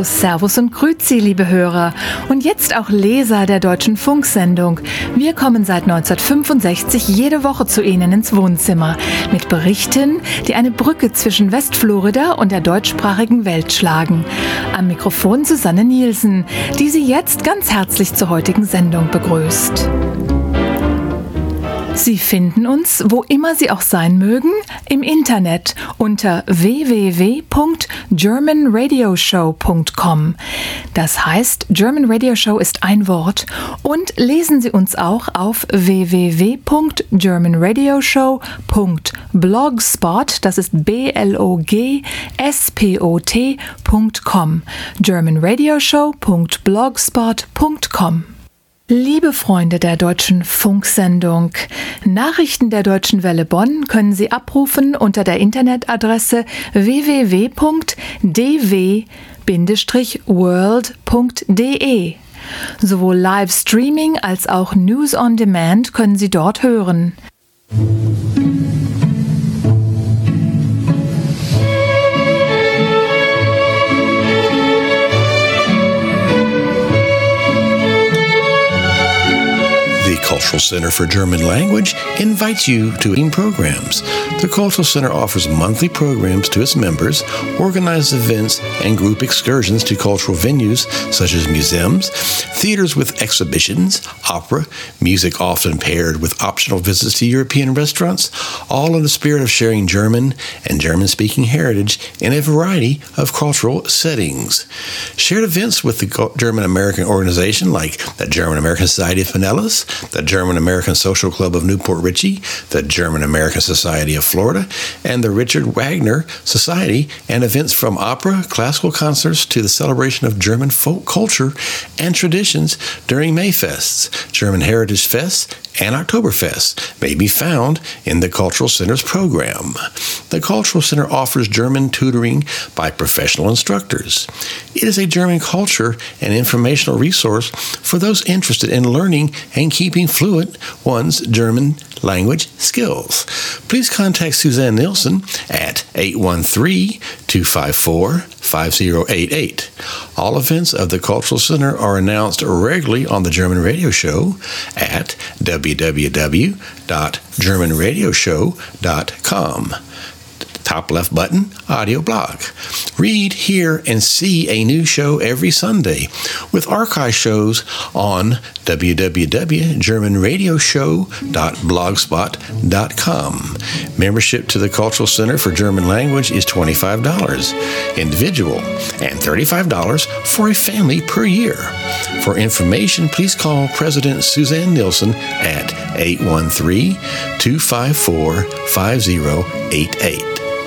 Hallo, Servus und Grüezi, liebe Hörer und jetzt auch Leser der Deutschen Funksendung. Wir kommen seit 1965 jede Woche zu Ihnen ins Wohnzimmer mit Berichten, die eine Brücke zwischen Westflorida und der deutschsprachigen Welt schlagen. Am Mikrofon Susanne Nielsen, die Sie jetzt ganz herzlich zur heutigen Sendung begrüßt. Sie finden uns, wo immer Sie auch sein mögen, im Internet unter www.germanradioshow.com. Das heißt, German Radio Show ist ein Wort und lesen Sie uns auch auf www.germanradioshow.blogspot, das ist blogspot.com, germanradioshow.blogspot.com. Liebe Freunde der Deutschen Funksendung, Nachrichten der Deutschen Welle Bonn können Sie abrufen unter der Internetadresse www.dw-world.de. Sowohl Livestreaming als auch News on Demand können Sie dort hören. The Cultural Center for German Language invites you to programs. The Cultural Center offers monthly programs to its members, organizes events and group excursions to cultural venues such as museums, theaters with exhibitions, opera, music often paired with optional visits to European restaurants, all in the spirit of sharing German and German-speaking heritage in a variety of cultural settings. Shared events with the German-American organization like the German-American Society of Pinellas, the German-American Social Club of Newport Richey, the German-American Society of Florida, and the Richard Wagner Society, and events from opera, classical concerts to the celebration of German folk culture and traditions during Mayfests, German Heritage Fests, and Oktoberfest may be found in the Cultural Center's program. The Cultural Center offers German tutoring by professional instructors. It is a German culture and informational resource for those interested in learning and keeping fluent one's German language skills. Please contact Suzanne Nielsen at 813-254-5088. All events of the Cultural Center are announced regularly on the German Radio Show at www.germanradioshow.com. Top left button, audio blog. Read, hear, and see a new show every Sunday with archive shows on www.germanradioshow.blogspot.com. Membership to the Cultural Center for German Language is $25 individual and $35 for a family per year. For information, please call President Suzanne Nielsen at 813-254-5088.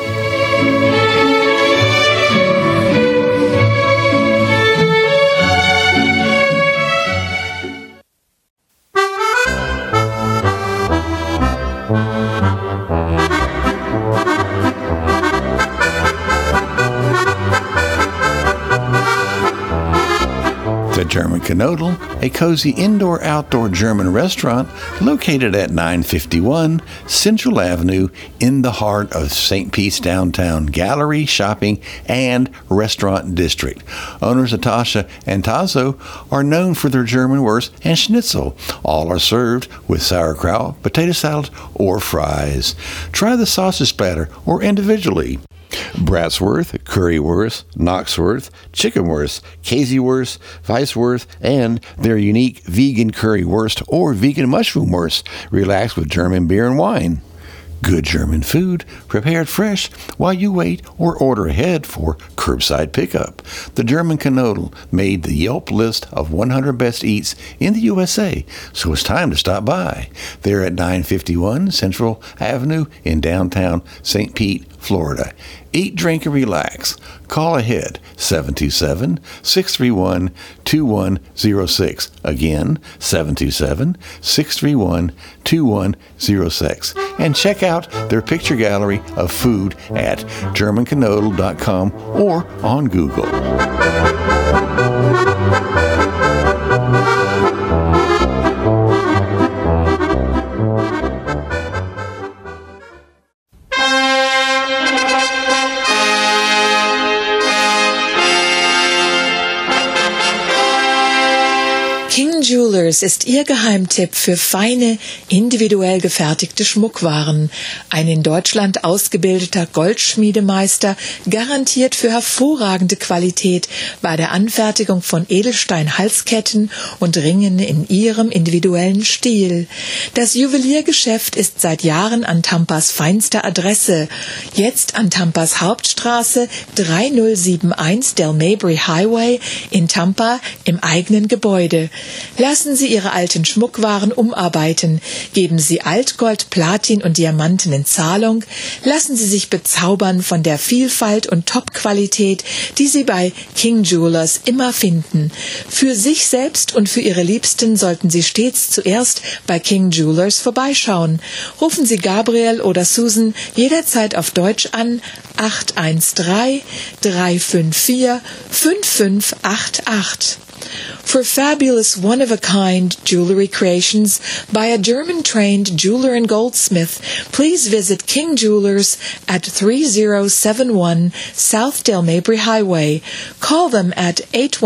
The German Knödel, a cozy indoor-outdoor German restaurant located at 951 Central Avenue in the heart of St. Pete's downtown gallery, shopping, and restaurant district. Owners Natasha and Tazo are known for their German wurst and schnitzel. All are served with sauerkraut, potato salad, or fries. Try the sausage splatter or individually. Bratsworth, Currywurst, Knoxworth, Chickenwurst, Käsewurst, Weisswurst, and their unique vegan currywurst or vegan mushroom wurst. Relax with German beer and wine. Good German food, prepared fresh while you wait or order ahead for curbside pickup. The German Knödel made the Yelp list of 100 best eats in the USA, so it's time to stop by. They're at 951 Central Avenue in downtown St. Pete, Florida. Eat, drink, and relax. Call ahead, 727-631-2106. Again, 727-631-2106. And check out their picture gallery of food at germanknodel.com or on Google. Jewelers ist Ihr Geheimtipp für feine, individuell gefertigte Schmuckwaren. Ein in Deutschland ausgebildeter Goldschmiedemeister garantiert für hervorragende Qualität bei der Anfertigung von Edelstein-Halsketten und Ringen in Ihrem individuellen Stil. Das Juweliergeschäft ist seit Jahren an Tampas feinster Adresse. Jetzt an Tampas Hauptstraße 3071 Del Mabry Highway in Tampa im eigenen Gebäude. Lassen Sie Ihre alten Schmuckwaren umarbeiten. Geben Sie Altgold, Platin und Diamanten in Zahlung. Lassen Sie sich bezaubern von der Vielfalt und Top-Qualität, die Sie bei King Jewelers immer finden. Für sich selbst und für Ihre Liebsten sollten Sie stets zuerst bei King Jewelers vorbeischauen. Rufen Sie Gabriel oder Susan jederzeit auf Deutsch an 813-354-5588. For fabulous one-of-a-kind jewelry creations by a German-trained jeweler and goldsmith, please visit King Jewelers at 3071 South Del Mabry Highway. Call them at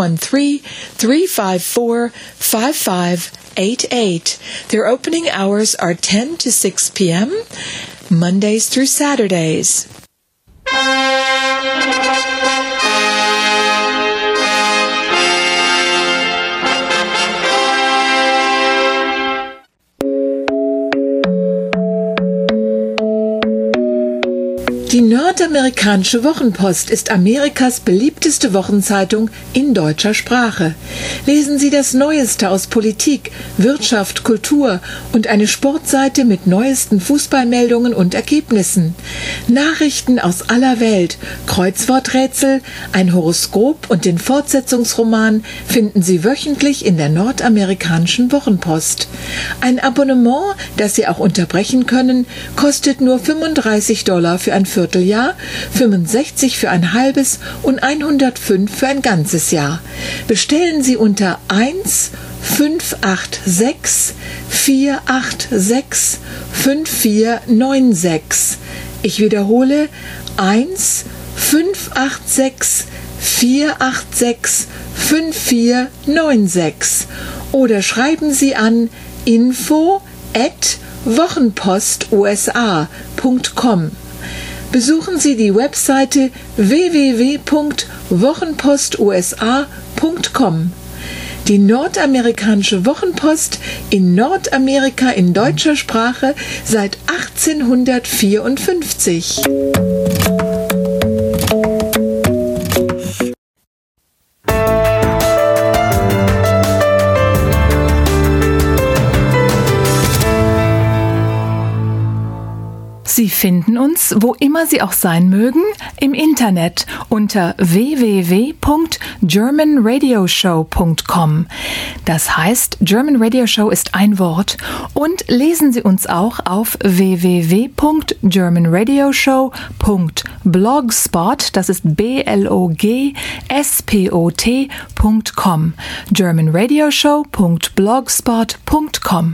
813-354-5588. Their opening hours are 10 to 6 p.m., Mondays through Saturdays. Die Nordamerikanische Wochenpost ist Amerikas beliebteste Wochenzeitung in deutscher Sprache. Lesen Sie das Neueste aus Politik, Wirtschaft, Kultur und eine Sportseite mit neuesten Fußballmeldungen und Ergebnissen. Nachrichten aus aller Welt, Kreuzworträtsel, ein Horoskop und den Fortsetzungsroman finden Sie wöchentlich in der Nordamerikanischen Wochenpost. Ein Abonnement, das Sie auch unterbrechen können, kostet nur $35 für ein Vierteljahr, 65 für ein halbes und 105 für ein ganzes Jahr. Bestellen Sie unter 1-586-486-5496. Ich wiederhole 1-586-486-5496 oder schreiben Sie an info@wochenpostusa.com. Besuchen Sie die Webseite www.wochenpostusa.com. Die Nordamerikanische Wochenpost in Nordamerika in deutscher Sprache seit 1854. Sie finden uns, wo immer Sie auch sein mögen, im Internet unter www.germanradioshow.com. Das heißt, German Radio Show ist ein Wort. Und lesen Sie uns auch auf www.germanradioshow.blogspot, das ist blogspot.com. germanradioshow.blogspot.com.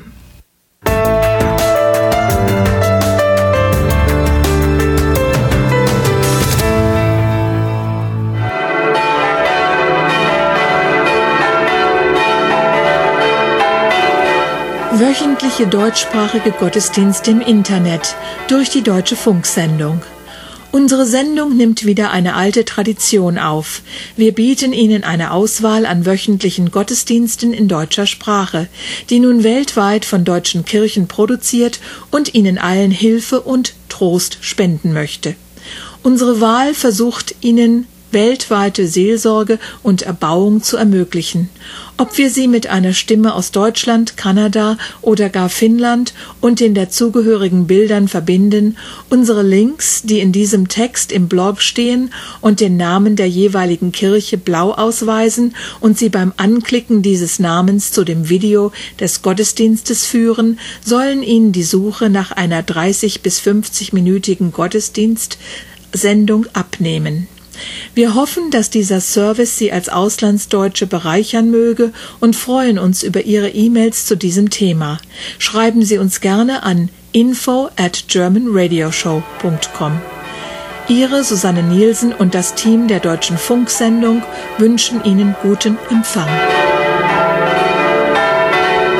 Wöchentliche deutschsprachige Gottesdienste im Internet durch die Deutsche Funksendung. Unsere Sendung nimmt wieder eine alte Tradition auf. Wir bieten Ihnen eine Auswahl an wöchentlichen Gottesdiensten in deutscher Sprache, die nun weltweit von deutschen Kirchen produziert und Ihnen allen Hilfe und Trost spenden möchte. Unsere Wahl versucht Ihnen weltweite Seelsorge und Erbauung zu ermöglichen. Ob wir sie mit einer Stimme aus Deutschland, Kanada oder gar Finnland und den dazugehörigen Bildern verbinden, unsere Links, die in diesem Text im Blog stehen und den Namen der jeweiligen Kirche blau ausweisen und sie beim Anklicken dieses Namens zu dem Video des Gottesdienstes führen, sollen Ihnen die Suche nach einer 30- bis 50-minütigen Gottesdienstsendung abnehmen. Wir hoffen, dass dieser Service Sie als Auslandsdeutsche bereichern möge und freuen uns über Ihre E-Mails zu diesem Thema. Schreiben Sie uns gerne an info@germanradioshow.com. Ihre Susanne Nielsen und das Team der Deutschen Funksendung wünschen Ihnen guten Empfang.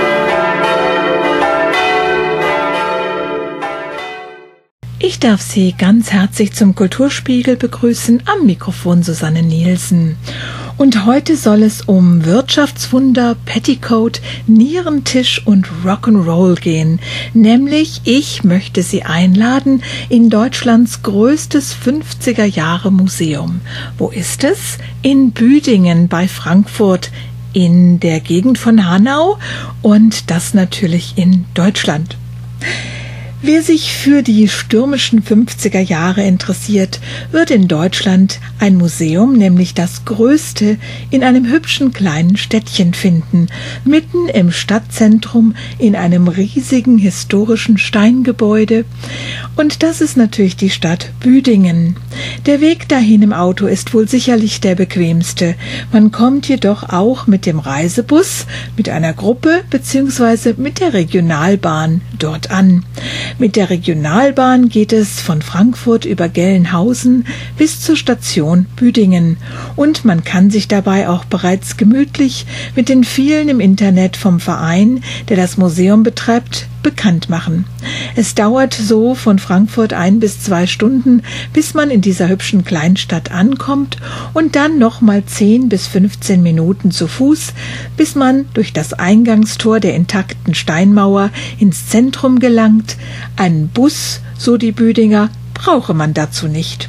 Ich darf Sie ganz herzlich zum Kulturspiegel begrüßen, am Mikrofon Susanne Nielsen. Und heute soll es um Wirtschaftswunder, Petticoat, Nierentisch und Rock'n'Roll gehen. Nämlich, ich möchte Sie einladen in Deutschlands größtes 50er-Jahre-Museum. Wo ist es? In Büdingen bei Frankfurt, in der Gegend von Hanau und das natürlich in Deutschland. Wer sich für die stürmischen 50er Jahre interessiert, wird in Deutschland ein Museum, nämlich das größte, in einem hübschen kleinen Städtchen finden, mitten im Stadtzentrum in einem riesigen historischen Steingebäude. Und das ist natürlich die Stadt Büdingen. Der Weg dahin im Auto ist wohl sicherlich der bequemste. Man kommt jedoch auch mit dem Reisebus, mit einer Gruppe bzw. mit der Regionalbahn dort an. Mit der Regionalbahn geht es von Frankfurt über Gelnhausen bis zur Station Büdingen. Und man kann sich dabei auch bereits gemütlich mit den vielen im Internet vom Verein, der das Museum betreibt, bekannt machen. Es dauert so von Frankfurt 1 bis 2 Stunden, bis man in dieser hübschen Kleinstadt ankommt und dann nochmal 10 bis 15 Minuten zu Fuß, bis man durch das Eingangstor der intakten Steinmauer ins Zentrum gelangt. Einen Bus, so die Büdinger, brauche man dazu nicht.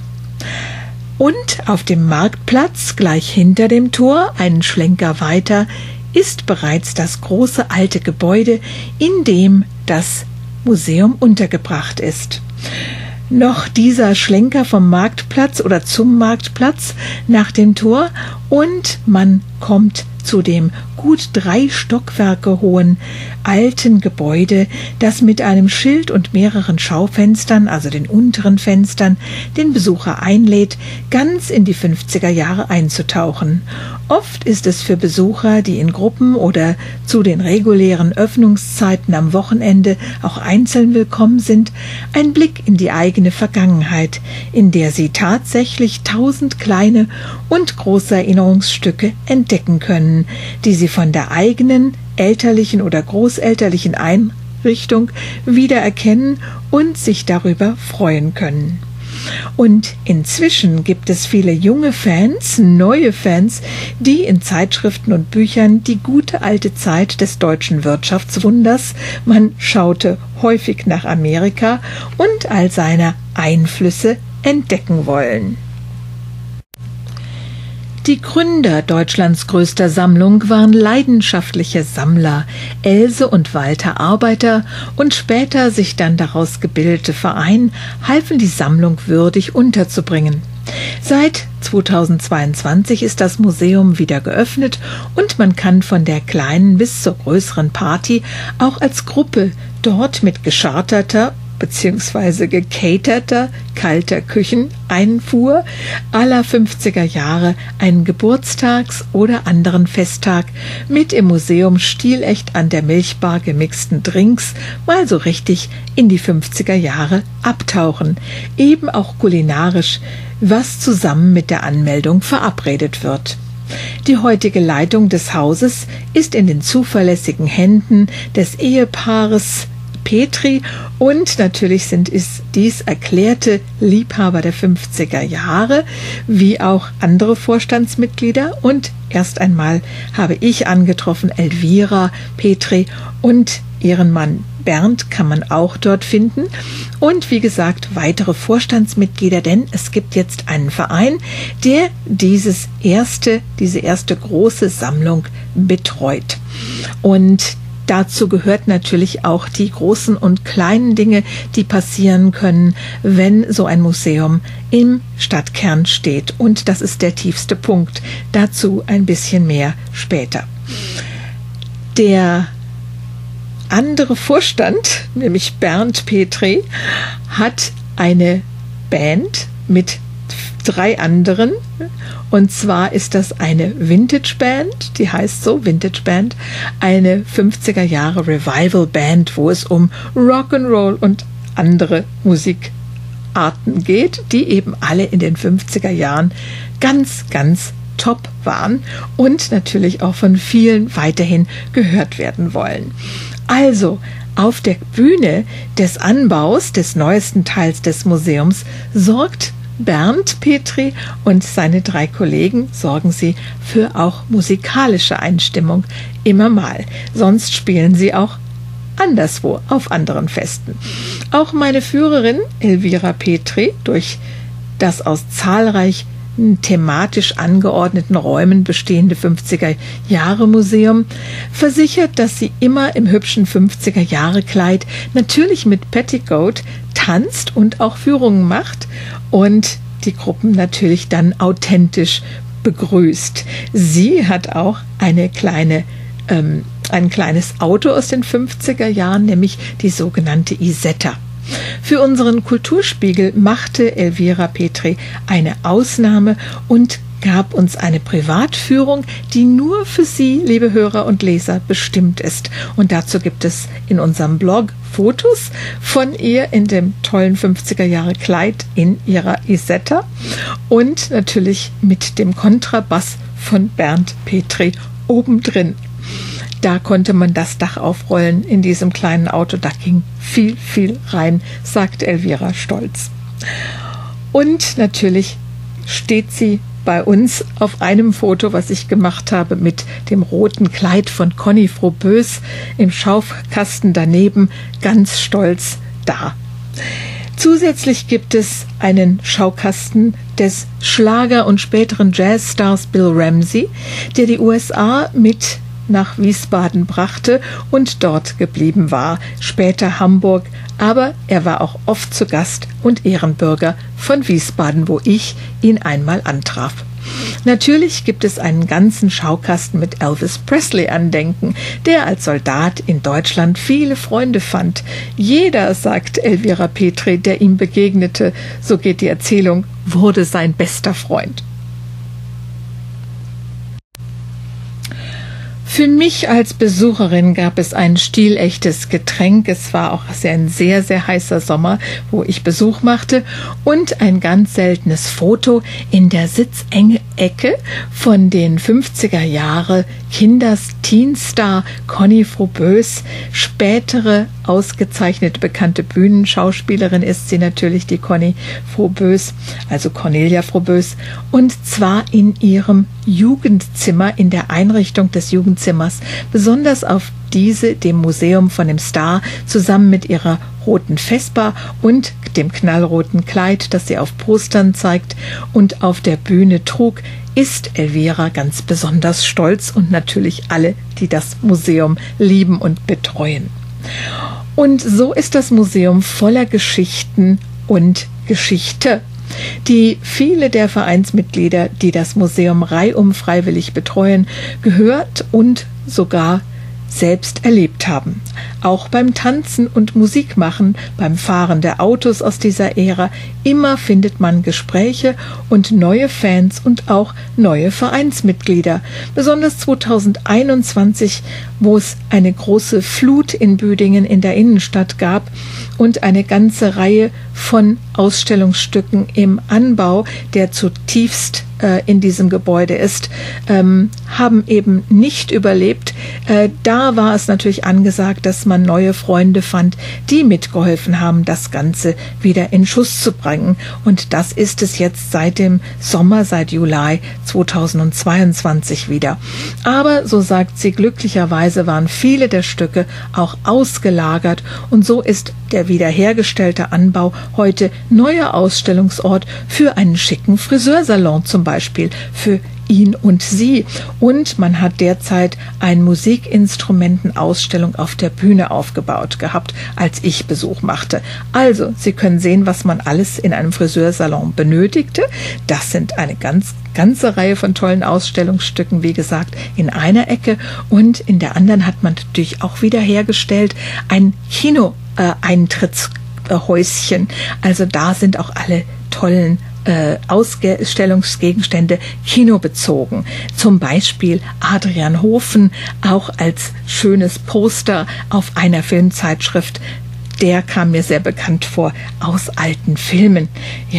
Und auf dem Marktplatz, gleich hinter dem Tor, einen Schlenker weiter, ist bereits das große alte Gebäude, in dem das Museum untergebracht ist. Noch dieser Schlenker vom Marktplatz oder zum Marktplatz nach dem Tor und man kommt zu dem gut 3 Stockwerke hohen alten Gebäude, das mit einem Schild und mehreren Schaufenstern, also den unteren Fenstern, den Besucher einlädt, ganz in die 50er Jahre einzutauchen. Oft ist es für Besucher, die in Gruppen oder zu den regulären Öffnungszeiten am Wochenende auch einzeln willkommen sind, ein Blick in die eigene Vergangenheit, in der sie tatsächlich 1000 kleine und große Erinnerungsstücke entdecken können, die sie von der eigenen elterlichen oder großelterlichen Einrichtung wiedererkennen und sich darüber freuen können. Und inzwischen gibt es viele junge Fans, neue Fans, die in Zeitschriften und Büchern die gute alte Zeit des deutschen Wirtschaftswunders, man schaute häufig nach Amerika, und all seine Einflüsse entdecken wollen. Die Gründer Deutschlands größter Sammlung waren leidenschaftliche Sammler, Else und Walter Arbeiter, und später sich dann daraus gebildete Verein halfen die Sammlung würdig unterzubringen. Seit 2022 ist das Museum wieder geöffnet und man kann von der kleinen bis zur größeren Party auch als Gruppe dort mit gescharterter bzw. gecaterter kalter Kücheneinfuhr aller 50er Jahre einen Geburtstags- oder anderen Festtag mit im Museum stilecht an der Milchbar gemixten Drinks mal so richtig in die 50er Jahre abtauchen, eben auch kulinarisch, was zusammen mit der Anmeldung verabredet wird. Die heutige Leitung des Hauses ist in den zuverlässigen Händen des Ehepaares Petri und natürlich sind es dies erklärte Liebhaber der 50er Jahre, wie auch andere Vorstandsmitglieder, und erst einmal habe ich angetroffen Elvira Petri und ihren Mann Bernd kann man auch dort finden und wie gesagt weitere Vorstandsmitglieder, denn es gibt jetzt einen Verein, der diese erste große Sammlung betreut. Und dazu gehört natürlich auch die großen und kleinen Dinge, die passieren können, wenn so ein Museum im Stadtkern steht. Und das ist der tiefste Punkt. Dazu ein bisschen mehr später. Der andere Vorstand, nämlich Bernd Petri, hat eine Band mit 3 anderen. Und zwar ist das eine Vintage-Band, die heißt so, Vintage-Band, eine 50er Jahre Revival-Band, wo es um Rock'n'Roll und andere Musikarten geht, die eben alle in den 50er Jahren ganz, ganz top waren und natürlich auch von vielen weiterhin gehört werden wollen. Also Auf der Bühne des Anbaus des neuesten Teils des Museums sorgt Bernd Petri und seine 3 Kollegen sorgen sie für auch musikalische Einstimmung immer mal. Sonst spielen sie auch anderswo auf anderen Festen. Auch meine Führerin Elvira Petri durch das aus zahlreich thematisch angeordneten Räumen bestehende 50er-Jahre-Museum versichert, dass sie immer im hübschen 50er-Jahre-Kleid, natürlich mit Petticoat, tanzt und auch Führungen macht und die Gruppen natürlich dann authentisch begrüßt. Sie hat auch ein kleines Auto aus den 50er Jahren, nämlich die sogenannte Isetta. Für unseren Kulturspiegel machte Elvira Petri eine Ausnahme und gab uns eine Privatführung, die nur für Sie, liebe Hörer und Leser, bestimmt ist. Und dazu gibt es in unserem Blog Fotos von ihr in dem tollen 50er-Jahre-Kleid in ihrer Isetta und natürlich mit dem Kontrabass von Bernd Petri obendrin. Da konnte man das Dach aufrollen in diesem kleinen Auto. Da ging viel, viel rein, sagt Elvira stolz. Und natürlich steht sie bei uns auf einem Foto, was ich gemacht habe, mit dem roten Kleid von Conny Froboess im Schaukasten daneben, ganz stolz da. Zusätzlich gibt es einen Schaukasten des Schlager- und späteren Jazzstars Bill Ramsey, der die USA mit nach Wiesbaden brachte und dort geblieben war, später Hamburg, aber er war auch oft zu Gast und Ehrenbürger von Wiesbaden, wo ich ihn einmal antraf. Natürlich gibt es einen ganzen Schaukasten mit Elvis Presley Andenken, der als Soldat in Deutschland viele Freunde fand. Jeder, sagt Elvira Petri, der ihm begegnete, so geht die Erzählung, wurde sein bester Freund. Für mich als Besucherin gab es ein stilechtes Getränk. Es war auch ein sehr, sehr heißer Sommer, wo ich Besuch machte. Und ein ganz seltenes Foto in der Sitzecke von den 50er Jahre Teenstar Conny Froboess. Spätere ausgezeichnete bekannte Bühnenschauspielerin ist sie natürlich, die Conny Froboess, also Cornelia Froboess. Und zwar in ihrem Jugendzimmer, in der Einrichtung des Jugendzimmers, besonders auf diese dem Museum von dem Star zusammen mit ihrer roten Vespa und dem knallroten Kleid, das sie auf Postern zeigt und auf der Bühne trug, ist Elvira ganz besonders stolz und natürlich alle, die das Museum lieben und betreuen. Und so ist das Museum voller Geschichten und Geschichte, die viele der Vereinsmitglieder, die das Museum reihum freiwillig betreuen, gehört und sogar selbst erlebt haben. Auch beim Tanzen und Musikmachen, beim Fahren der Autos aus dieser Ära, immer findet man Gespräche und neue Fans und auch neue Vereinsmitglieder. Besonders 2021, wo es eine große Flut in Büdingen in der Innenstadt gab und eine ganze Reihe von Ausstellungsstücken im Anbau, der zutiefst in diesem Gebäude ist, haben eben nicht überlebt. Da war es natürlich angesagt, dass man neue Freunde fand, die mitgeholfen haben, das Ganze wieder in Schuss zu bringen. Und das ist es jetzt seit dem Sommer, seit Juli 2022 wieder. Aber, so sagt sie, glücklicherweise waren viele der Stücke auch ausgelagert und so ist der wiederhergestellte Anbau heute neuer Ausstellungsort für einen schicken Friseursalon zum Beispiel, für ihn und sie. Und man hat derzeit eine Musikinstrumentenausstellung auf der Bühne aufgebaut gehabt, als ich Besuch machte. Also, Sie können sehen, was man alles in einem Friseursalon benötigte. Das sind eine ganze Reihe von tollen Ausstellungsstücken, wie gesagt, in einer Ecke. Und in der anderen hat man natürlich auch wiederhergestellt ein Kino-Eintrittshäuschen. Also da sind auch alle tollen Ausstellungsgegenstände kinobezogen. Zum Beispiel Adrian Hofen, auch als schönes Poster auf einer Filmzeitschrift. Der kam mir sehr bekannt vor aus alten Filmen. Ja,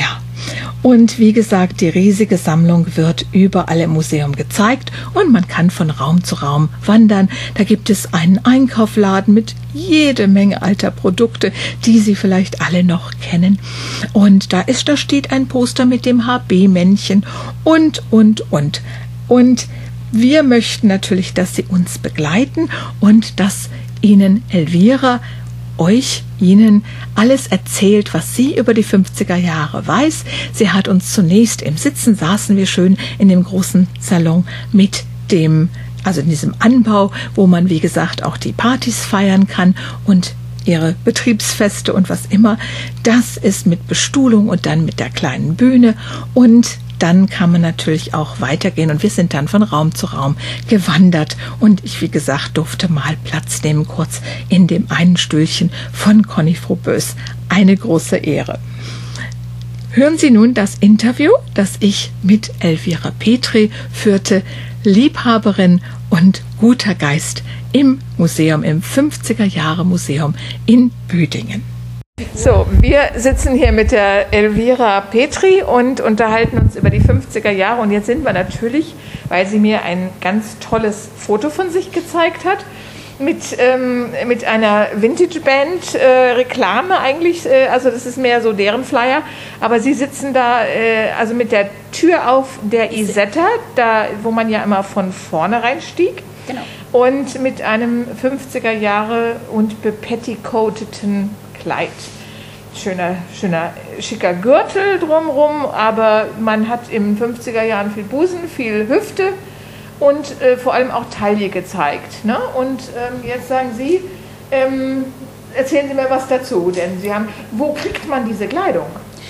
Und wie gesagt, die riesige Sammlung wird überall im Museum gezeigt und man kann von Raum zu Raum wandern. Da gibt es einen Einkaufsladen mit jede Menge alter Produkte, die Sie vielleicht alle noch kennen. Und da steht ein Poster mit dem HB-Männchen und. Und wir möchten natürlich, dass Sie uns begleiten und dass Ihnen Elvira Ihnen alles erzählt, was sie über die 50er Jahre weiß. Sie hat uns zunächst im Sitzen, saßen wir schön in dem großen Salon mit in diesem Anbau, wo man, wie gesagt, auch die Partys feiern kann und ihre Betriebsfeste und was immer. Das ist mit Bestuhlung und dann mit der kleinen Bühne und dann kann man natürlich auch weitergehen und wir sind dann von Raum zu Raum gewandert und ich, wie gesagt, durfte mal Platz nehmen, kurz in dem einen Stühlchen von Conny Froboess. Eine große Ehre. Hören Sie nun das Interview, das ich mit Elvira Petri führte, Liebhaberin und guter Geist im Museum, im 50er-Jahre-Museum in Büdingen. So, wir sitzen hier mit der Elvira Petri und unterhalten uns über die 50er Jahre. Und jetzt sind wir natürlich, weil sie mir ein ganz tolles Foto von sich gezeigt hat, mit einer Vintage-Band, Reklame eigentlich, also das ist mehr so deren Flyer, aber sie sitzen da also mit der Tür auf der Isetta, da wo man ja immer von vorne reinstieg. Genau. Und mit einem 50er Jahre und bepetticoateten Kleid. Schöner, schicker Gürtel drumherum, aber man hat in 50er Jahren viel Busen, viel Hüfte und vor allem auch Taille gezeigt. Ne? Und jetzt sagen Sie, erzählen Sie mir was dazu, denn wo kriegt man diese Kleidung?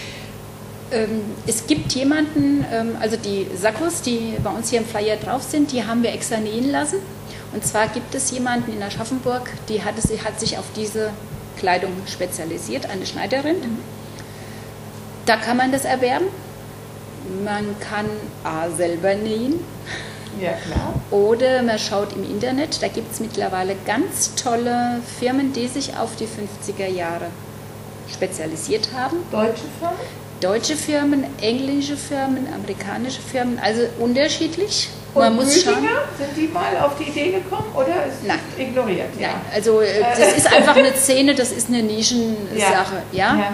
Es gibt jemanden, also die Sakkos, die bei uns hier im Flyer drauf sind, die haben wir extra nähen lassen. Und zwar gibt es jemanden in Aschaffenburg, die hat sich auf diese Kleidung spezialisiert, eine Schneiderin. Da kann man das erwerben. Man kann selber nähen. Ja, klar. Oder man schaut im Internet, da gibt es mittlerweile ganz tolle Firmen, die sich auf die 50er Jahre spezialisiert haben. Deutsche Firmen? Deutsche Firmen, englische Firmen, amerikanische Firmen, also unterschiedlich. Und man muss schauen. Sind die mal auf die Idee gekommen oder ist Nein. ignoriert? Ja. Nein, also das ist einfach eine Szene, das ist eine Nischensache. Ja.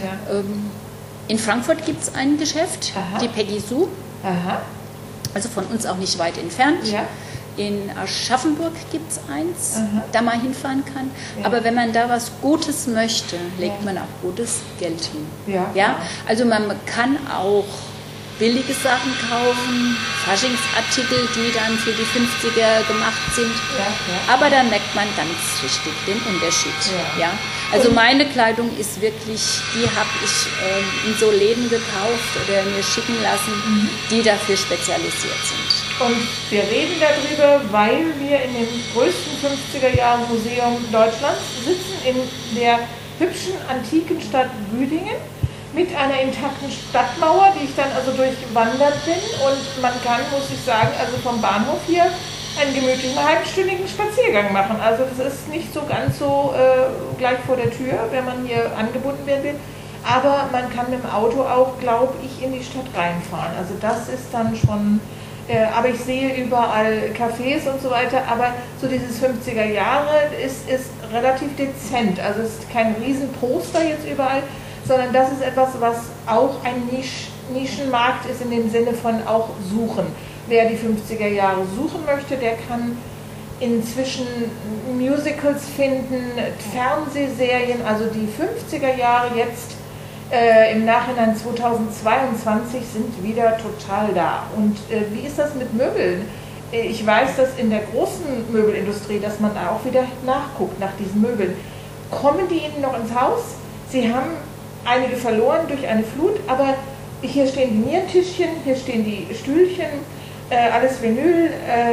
In Frankfurt gibt es ein Geschäft, die Peggy Sue, also von uns auch nicht weit entfernt. Ja. In Aschaffenburg gibt es eins, da man hinfahren kann. Ja. Aber wenn man da was Gutes möchte, legt man auch gutes Geld hin. Ja? Also man kann auch billige Sachen kaufen, Faschingsartikel, die dann für die 50er gemacht sind. Aber da merkt man ganz richtig den Unterschied. Ja? Also meine Kleidung ist wirklich, die habe ich in so Läden gekauft oder mir schicken lassen, die dafür spezialisiert sind. Und wir reden darüber, weil wir in dem größten 50er-Jahre-Museum Deutschlands sitzen, in der hübschen antiken Stadt Büdingen, mit einer intakten Stadtmauer, die ich dann also durchwandert bin. Und man kann, muss ich sagen, also vom Bahnhof hier einen gemütlichen halbstündigen Spaziergang machen. Also das ist nicht so ganz so gleich vor der Tür, wenn man hier angebunden werden will. Aber man kann mit dem Auto auch, glaube ich, in die Stadt reinfahren. Also das ist dann schon... aber ich sehe überall Cafés und so weiter, aber so dieses 50er Jahre ist relativ dezent. Also es ist kein Riesenposter jetzt überall, sondern das ist etwas, was auch ein Nischenmarkt ist in dem Sinne von auch suchen. Wer die 50er Jahre suchen möchte, der kann inzwischen Musicals finden, Fernsehserien, also die 50er Jahre jetzt im Nachhinein 2022 sind wieder total da. Und wie ist das mit Möbeln? Ich weiß, dass in der großen Möbelindustrie, dass man auch wieder nachguckt nach diesen Möbeln. Kommen die Ihnen noch ins Haus? Sie haben einige verloren durch eine Flut, aber hier stehen die Nierentischchen, hier stehen die Stühlchen, alles Vinyl.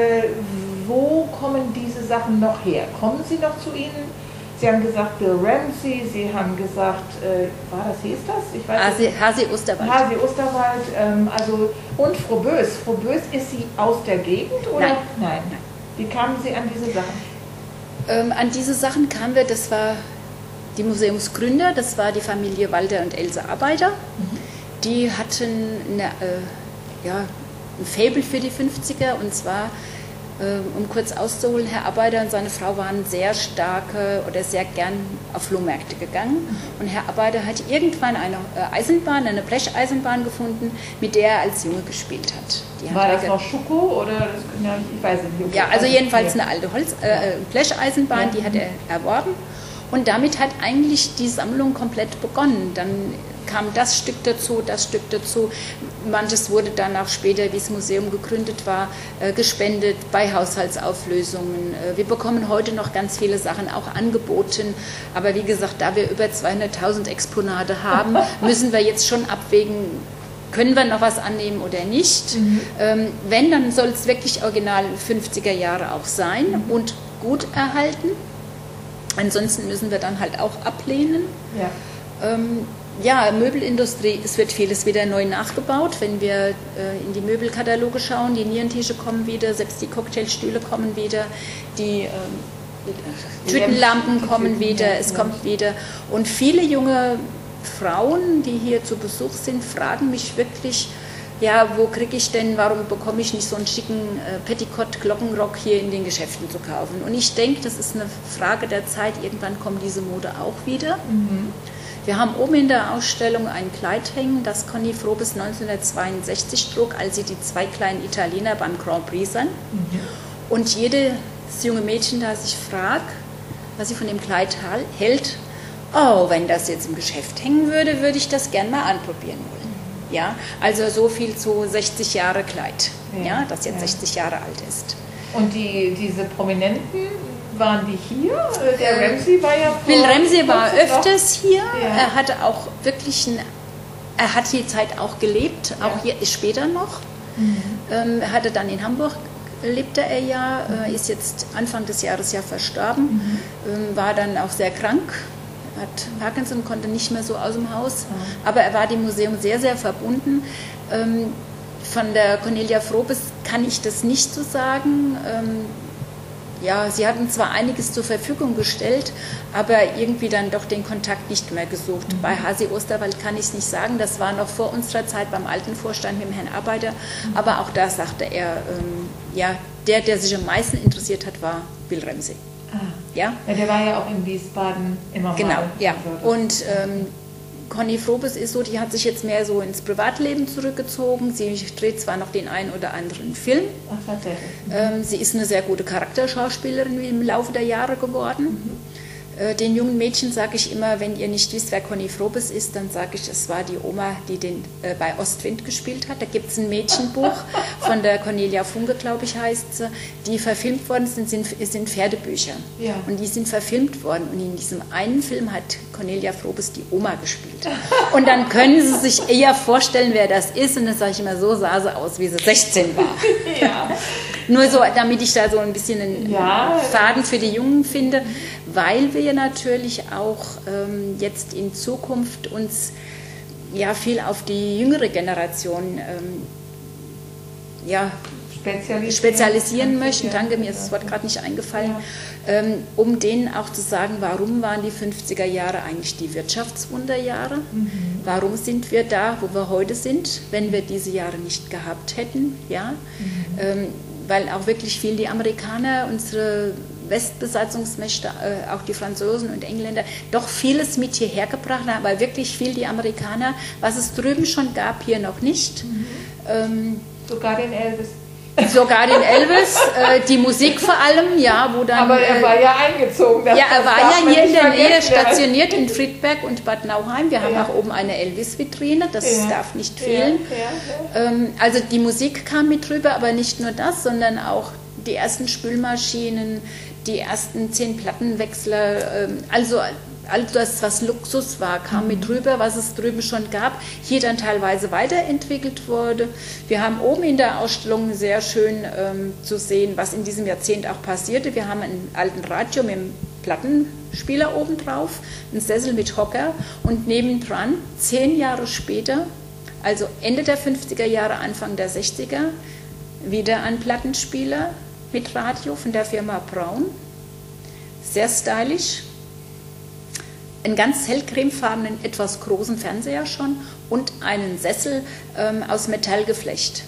Wo kommen diese Sachen noch her? Kommen sie noch zu Ihnen? Sie haben gesagt Bill Ramsey, Sie haben gesagt, hieß das? Ich weiß Hasi Osterwald. Hasi Osterwald, und Froboess. Froboess, ist sie aus der Gegend oder? Nein. Wie kamen Sie an diese Sachen? An diese Sachen kamen wir, das war die Museumsgründer, das war die Familie Walter und Else Arbeiter. die hatten ein Faible für die 50er, und zwar, um kurz auszuholen, Herr Arbeiter und seine Frau waren sehr gern auf Flohmärkte gegangen, und Herr Arbeiter hat irgendwann eine Blecheisenbahn gefunden, mit der er als Junge gespielt hat. War das noch Schuko oder ich weiß nicht. Ja, also jedenfalls eine alte Blecheisenbahn, die hat er erworben, und damit hat eigentlich die Sammlung komplett begonnen. Dann kam das Stück dazu. Manches wurde dann auch später, wie das Museum gegründet war, gespendet bei Haushaltsauflösungen. Wir bekommen heute noch ganz viele Sachen auch angeboten. Aber wie gesagt, da wir über 200.000 Exponate haben, müssen wir jetzt schon abwägen, können wir noch was annehmen oder nicht. Wenn, dann soll es wirklich original 50er Jahre auch sein und gut erhalten. Ansonsten müssen wir dann halt auch ablehnen. Möbelindustrie, es wird vieles wieder neu nachgebaut. Wenn wir in die Möbelkataloge schauen, die Nierentische kommen wieder, selbst die Cocktailstühle kommen wieder, die Tütenlampen kommen wieder, es kommt wieder. Und viele junge Frauen, die hier zu Besuch sind, fragen mich wirklich, wo kriege ich denn, warum bekomme ich nicht so einen schicken Petticoat-Glockenrock hier in den Geschäften zu kaufen? Und ich denke, das ist eine Frage der Zeit, irgendwann kommt diese Mode auch wieder. Wir haben oben in der Ausstellung ein Kleid hängen, das Conny Frobes 1962 trug, als sie die 2 kleinen Italiener beim Grand Prix sang. Und jedes junge Mädchen, das sich fragt, was sie von dem Kleid hält, wenn das jetzt im Geschäft hängen würde, würde ich das gern mal anprobieren wollen. Ja, also so viel zu 60 Jahre Kleid, das jetzt 60 Jahre alt ist. Und diese Prominenten, waren die hier? Der Ramsey war ja Bill Ramsey war öfters hier. Er hatte auch wirklich er hat die Zeit auch gelebt, auch hier später noch. Er hatte dann in Hamburg, lebte er ja, ist jetzt Anfang des Jahres verstorben, war dann auch sehr krank. Hat Parkinson, konnte nicht mehr so aus dem Haus, aber er war dem Museum sehr, sehr verbunden. Von der Cornelia Frobes kann ich das nicht so sagen. Sie hatten zwar einiges zur Verfügung gestellt, aber irgendwie dann doch den Kontakt nicht mehr gesucht. Bei Hasi Osterwald kann ich es nicht sagen, das war noch vor unserer Zeit beim alten Vorstand mit dem Herrn Arbeiter, aber auch da sagte er, der sich am meisten interessiert hat, war Bill Ramsey. Ja, der war ja auch in Wiesbaden immer mal. Genau, ja. Und Conny Frobes ist so, die hat sich jetzt mehr so ins Privatleben zurückgezogen. Sie dreht zwar noch den einen oder anderen Film. Ach, tatsächlich. Sie ist eine sehr gute Charakterschauspielerin im Laufe der Jahre geworden. Den jungen Mädchen sage ich immer, wenn ihr nicht wisst, wer Conny Frobes ist, dann sage ich, es war die Oma, die bei Ostwind gespielt hat. Da gibt es ein Mädchenbuch von der Cornelia Funke, glaube ich, heißt sie, die verfilmt worden sind Pferdebücher. Ja. Und die sind verfilmt worden. Und in diesem einen Film hat Cornelia Frobes die Oma gespielt. Und dann können Sie sich eher vorstellen, wer das ist. Und dann sage ich immer, so sah sie aus, wie sie 16 war. Ja. Nur so, damit ich da so ein bisschen einen Faden für die Jungen finde, weil wir natürlich auch jetzt in Zukunft uns viel auf die jüngere Generation spezialisieren möchten. Danke, mir ist das Wort gerade nicht eingefallen. Um denen auch zu sagen, warum waren die 50er Jahre eigentlich die Wirtschaftswunderjahre? Warum sind wir da, wo wir heute sind, wenn wir diese Jahre nicht gehabt hätten? Weil auch wirklich viel die Amerikaner, unsere Westbesatzungsmächte, auch die Franzosen und Engländer, doch vieles mit hierher gebracht haben, aber wirklich viel die Amerikaner, was es drüben schon gab, hier noch nicht. Sogar den Elvis. Sogar den Elvis, die Musik vor allem, wo dann... Aber er war ja eingezogen. Er war ja hier in der Nähe stationiert, in Friedberg und Bad Nauheim. Wir haben auch oben eine Elvis-Vitrine, das darf nicht fehlen. Also die Musik kam mit rüber, aber nicht nur das, sondern auch die ersten Spülmaschinen, die ersten 10 Plattenwechsler, also all das, was Luxus war, kam mit rüber, was es drüben schon gab, hier dann teilweise weiterentwickelt wurde. Wir haben oben in der Ausstellung sehr schön zu sehen, was in diesem Jahrzehnt auch passierte. Wir haben einen alten Radio mit einem Plattenspieler oben drauf, einen Sessel mit Hocker und nebendran, 10 Jahre später, also Ende der 50er Jahre, Anfang der 60er, wieder ein Plattenspieler mit Radio von der Firma Braun. Sehr stylisch. einen ganz hellcremefarbenen, etwas großen Fernseher schon und einen Sessel aus Metallgeflecht.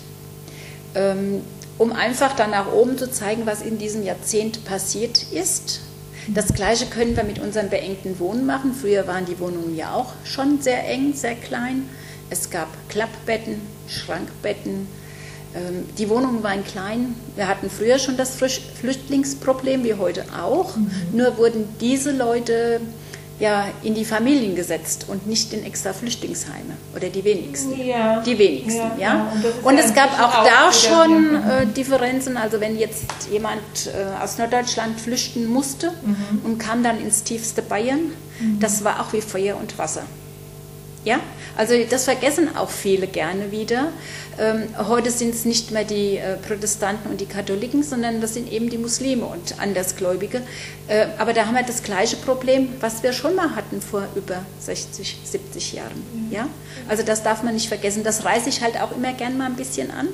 Um einfach dann nach oben zu zeigen, was in diesem Jahrzehnt passiert ist. Das Gleiche können wir mit unserem beengten Wohnen machen. Früher waren die Wohnungen ja auch schon sehr eng, sehr klein. Es gab Klappbetten, Schrankbetten. Die Wohnungen waren klein. Wir hatten früher schon das Flüchtlingsproblem, wie heute auch. Nur wurden diese Leute ja in die Familien gesetzt und nicht in extra Flüchtlingsheime. Oder die wenigsten. Ja. Die wenigsten, ja. Und es gab auch da schon Differenzen. Also wenn jetzt jemand aus Norddeutschland flüchten musste und kam dann ins tiefste Bayern, das war auch wie Feuer und Wasser. Ja, also das vergessen auch viele gerne wieder. Heute sind es nicht mehr die Protestanten und die Katholiken, sondern das sind eben die Muslime und Andersgläubige. Aber da haben wir das gleiche Problem, was wir schon mal hatten vor über 60, 70 Jahren. Ja? Also das darf man nicht vergessen. Das reiße ich halt auch immer gern mal ein bisschen an.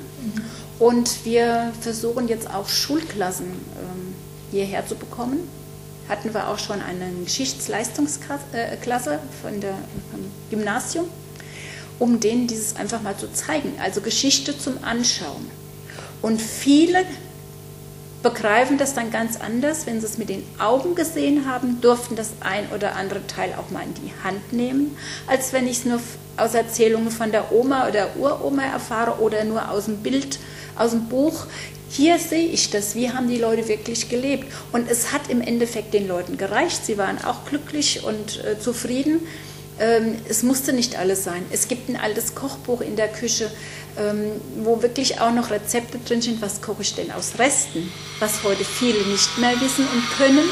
Und wir versuchen jetzt auch Schulklassen hierher zu bekommen. Hatten wir auch schon eine Geschichtsleistungsklasse vom Gymnasium, um denen dieses einfach mal zu zeigen, also Geschichte zum Anschauen. Und viele begreifen das dann ganz anders, wenn sie es mit den Augen gesehen haben, durften das ein oder andere Teil auch mal in die Hand nehmen, als wenn ich es nur aus Erzählungen von der Oma oder Uroma erfahre oder nur aus dem Bild, aus dem Buch. Hier sehe ich das, wie haben die Leute wirklich gelebt. Und es hat im Endeffekt den Leuten gereicht. Sie waren auch glücklich und zufrieden. Es musste nicht alles sein. Es gibt ein altes Kochbuch in der Küche, wo wirklich auch noch Rezepte drin sind. Was koche ich denn aus Resten? Was heute viele nicht mehr wissen und können.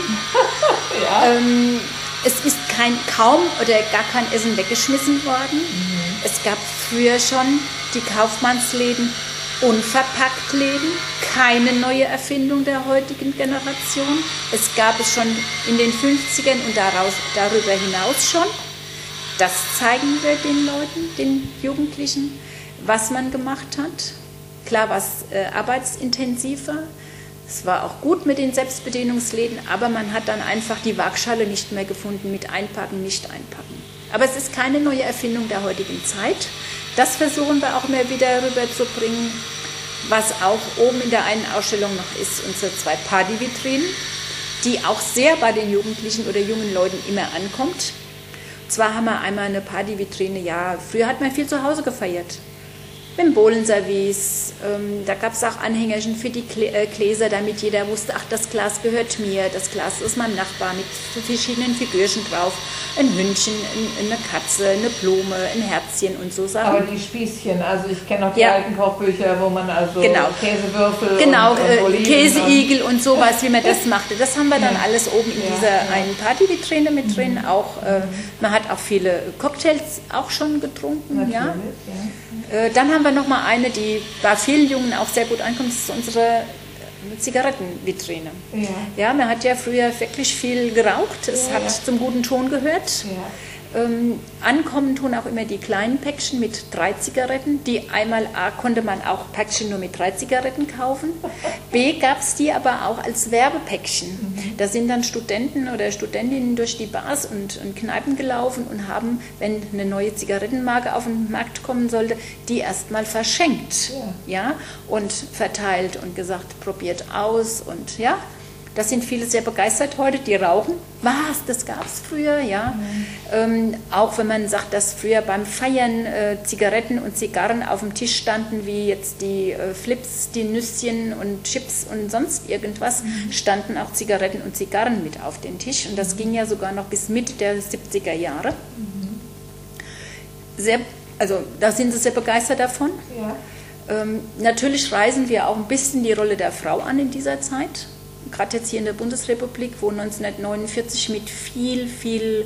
Ja. Es ist kaum oder gar kein Essen weggeschmissen worden. Es gab früher schon die Kaufmannsläden, Unverpacktläden, keine neue Erfindung der heutigen Generation. Es gab es schon in den 50ern und darüber hinaus schon. Das zeigen wir den Leuten, den Jugendlichen, was man gemacht hat. Klar war es arbeitsintensiver. Es war auch gut mit den Selbstbedienungsläden, aber man hat dann einfach die Waagschale nicht mehr gefunden mit Einpacken, nicht einpacken. Aber es ist keine neue Erfindung der heutigen Zeit. Das versuchen wir auch mehr wieder rüberzubringen. Was auch oben in der einen Ausstellung noch ist, unsere 2 Partyvitrinen, die auch sehr bei den Jugendlichen oder jungen Leuten immer ankommt. Zwar haben wir einmal eine Partyvitrine, ja, früher hat man viel zu Hause gefeiert. Mit dem Bohlenservice, da gab es auch Anhängerchen für die Gläser, damit jeder wusste, ach, das Glas gehört mir, das Glas ist meinem Nachbar mit verschiedenen Figürchen drauf. Ein Hündchen, eine Katze, eine Blume, ein Herzchen und so Sachen. Aber die Spießchen, also ich kenne auch die alten Kochbücher, wo man also Käsewürfel und Käseigel und sowas, wie man das machte. Das haben wir dann alles oben in dieser einen Partyvitrine mit drin. Auch, man hat auch viele Cocktails auch schon getrunken. Ja. Dann haben wir noch mal eine, die bei vielen Jungen auch sehr gut ankommt, das ist unsere Zigarettenvitrine. Ja, man hat ja früher wirklich viel geraucht, es hat zum guten Ton gehört. Ankommen tun auch immer die kleinen Päckchen mit 3 Zigaretten. Die einmal A konnte man auch Päckchen nur mit 3 Zigaretten kaufen. B gab es die aber auch als Werbepäckchen. Da sind dann Studenten oder Studentinnen durch die Bars und Kneipen gelaufen und haben, wenn eine neue Zigarettenmarke auf den Markt kommen sollte, die erstmal verschenkt. Ja, und verteilt und gesagt, probiert aus und ja. Da sind viele sehr begeistert heute, die rauchen. Was, das gab es früher, ja. Auch wenn man sagt, dass früher beim Feiern Zigaretten und Zigarren auf dem Tisch standen, wie jetzt die Flips, die Nüsschen und Chips und sonst irgendwas, standen auch Zigaretten und Zigarren mit auf den Tisch. Und das ging ja sogar noch bis Mitte der 70er Jahre. Also da sind sie sehr begeistert davon. Natürlich reisen wir auch ein bisschen die Rolle der Frau an in dieser Zeit. Gerade jetzt hier in der Bundesrepublik, wo 1949 mit viel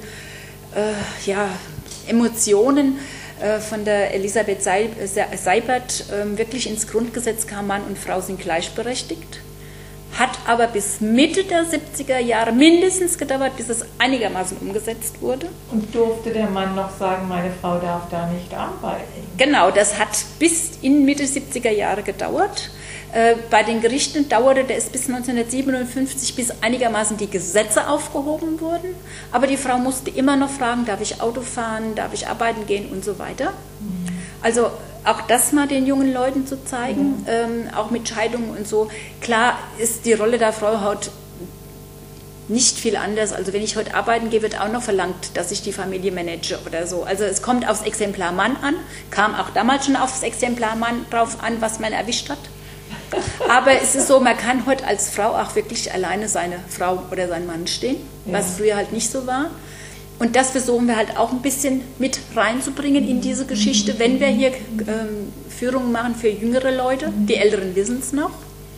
Emotionen von der Elisabeth Seibert wirklich ins Grundgesetz kam, Mann und Frau sind gleichberechtigt. hat aber bis Mitte der 70er Jahre mindestens gedauert, bis es einigermaßen umgesetzt wurde. Und durfte der Mann noch sagen, meine Frau darf da nicht arbeiten? Genau, das hat bis in Mitte 70er Jahre gedauert. Bei den Gerichten dauerte es bis 1957, bis einigermaßen die Gesetze aufgehoben wurden. Aber die Frau musste immer noch fragen, darf ich Auto fahren, darf ich arbeiten gehen und so weiter. Also auch das mal den jungen Leuten zu zeigen, auch mit Scheidungen und so. Klar ist die Rolle der Frau heute nicht viel anders. Also wenn ich heute arbeiten gehe, wird auch noch verlangt, dass ich die Familie manage oder so. Also es kommt aufs Exemplar Mann an, kam auch damals schon aufs Exemplar Mann drauf an, was man erwischt hat. Aber es ist so, man kann heute als Frau auch wirklich alleine seine Frau oder seinen Mann stehen, was früher halt nicht so war. Und das versuchen wir halt auch ein bisschen mit reinzubringen in diese Geschichte, wenn wir hier Führungen machen für jüngere Leute, die Älteren wissen es noch,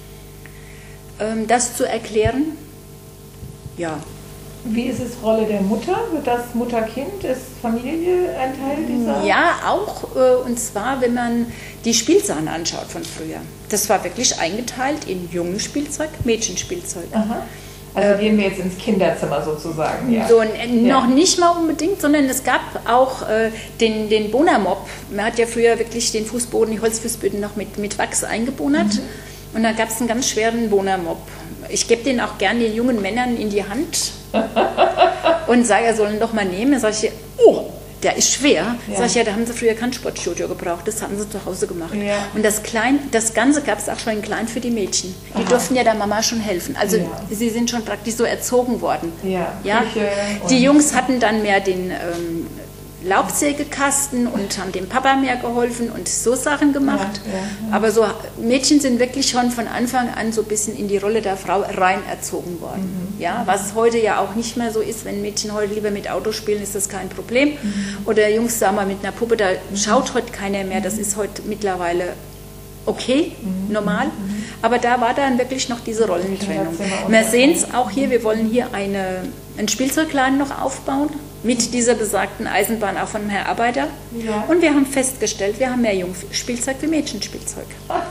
das zu erklären. Ja. Wie ist es Rolle der Mutter? Wird das Mutter-Kind? Ist Familie ein Teil dieser? Ja, auch. Und zwar, wenn man die Spielsachen anschaut von früher. Das war wirklich eingeteilt in Jungenspielzeug, Mädchenspielzeug. Aha. Also gehen wir jetzt ins Kinderzimmer sozusagen. Ja. So, noch nicht mal unbedingt, sondern es gab auch den Bohnermob. Man hat ja früher wirklich den Fußboden, die Holzfußböden noch mit Wachs eingebonert. Und da gab es einen ganz schweren Bohnermob. Ich gebe den auch gern den jungen Männern in die Hand und sage, er soll ihn doch mal nehmen. Dann sage ich, oh, der ist schwer. Ja. Sag ich, ja, da haben sie früher kein Sportstudio gebraucht, das haben sie zu Hause gemacht. Ja. Und das Ganze gab es auch schon in klein für die Mädchen. Die durften ja der Mama schon helfen. Also sie sind schon praktisch so erzogen worden. Ja. Die Jungs hatten dann mehr den Laubsägekasten und haben dem Papa mehr geholfen und so Sachen gemacht. Aber so Mädchen sind wirklich schon von Anfang an so ein bisschen in die Rolle der Frau rein erzogen worden. Ja, was heute ja auch nicht mehr so ist, wenn Mädchen heute lieber mit Auto spielen, ist das kein Problem. Oder Jungs, sagen wir, mit einer Puppe, da schaut heute keiner mehr, das ist heute mittlerweile okay, normal. Aber da war dann wirklich noch diese Rollentrennung. Wir sehen es auch hier, wir wollen hier einen Spielzeugladen noch aufbauen, mit dieser besagten Eisenbahn auch von Herrn Arbeiter. Ja. Und wir haben festgestellt, wir haben mehr Jungspielzeug wie Mädchenspielzeug.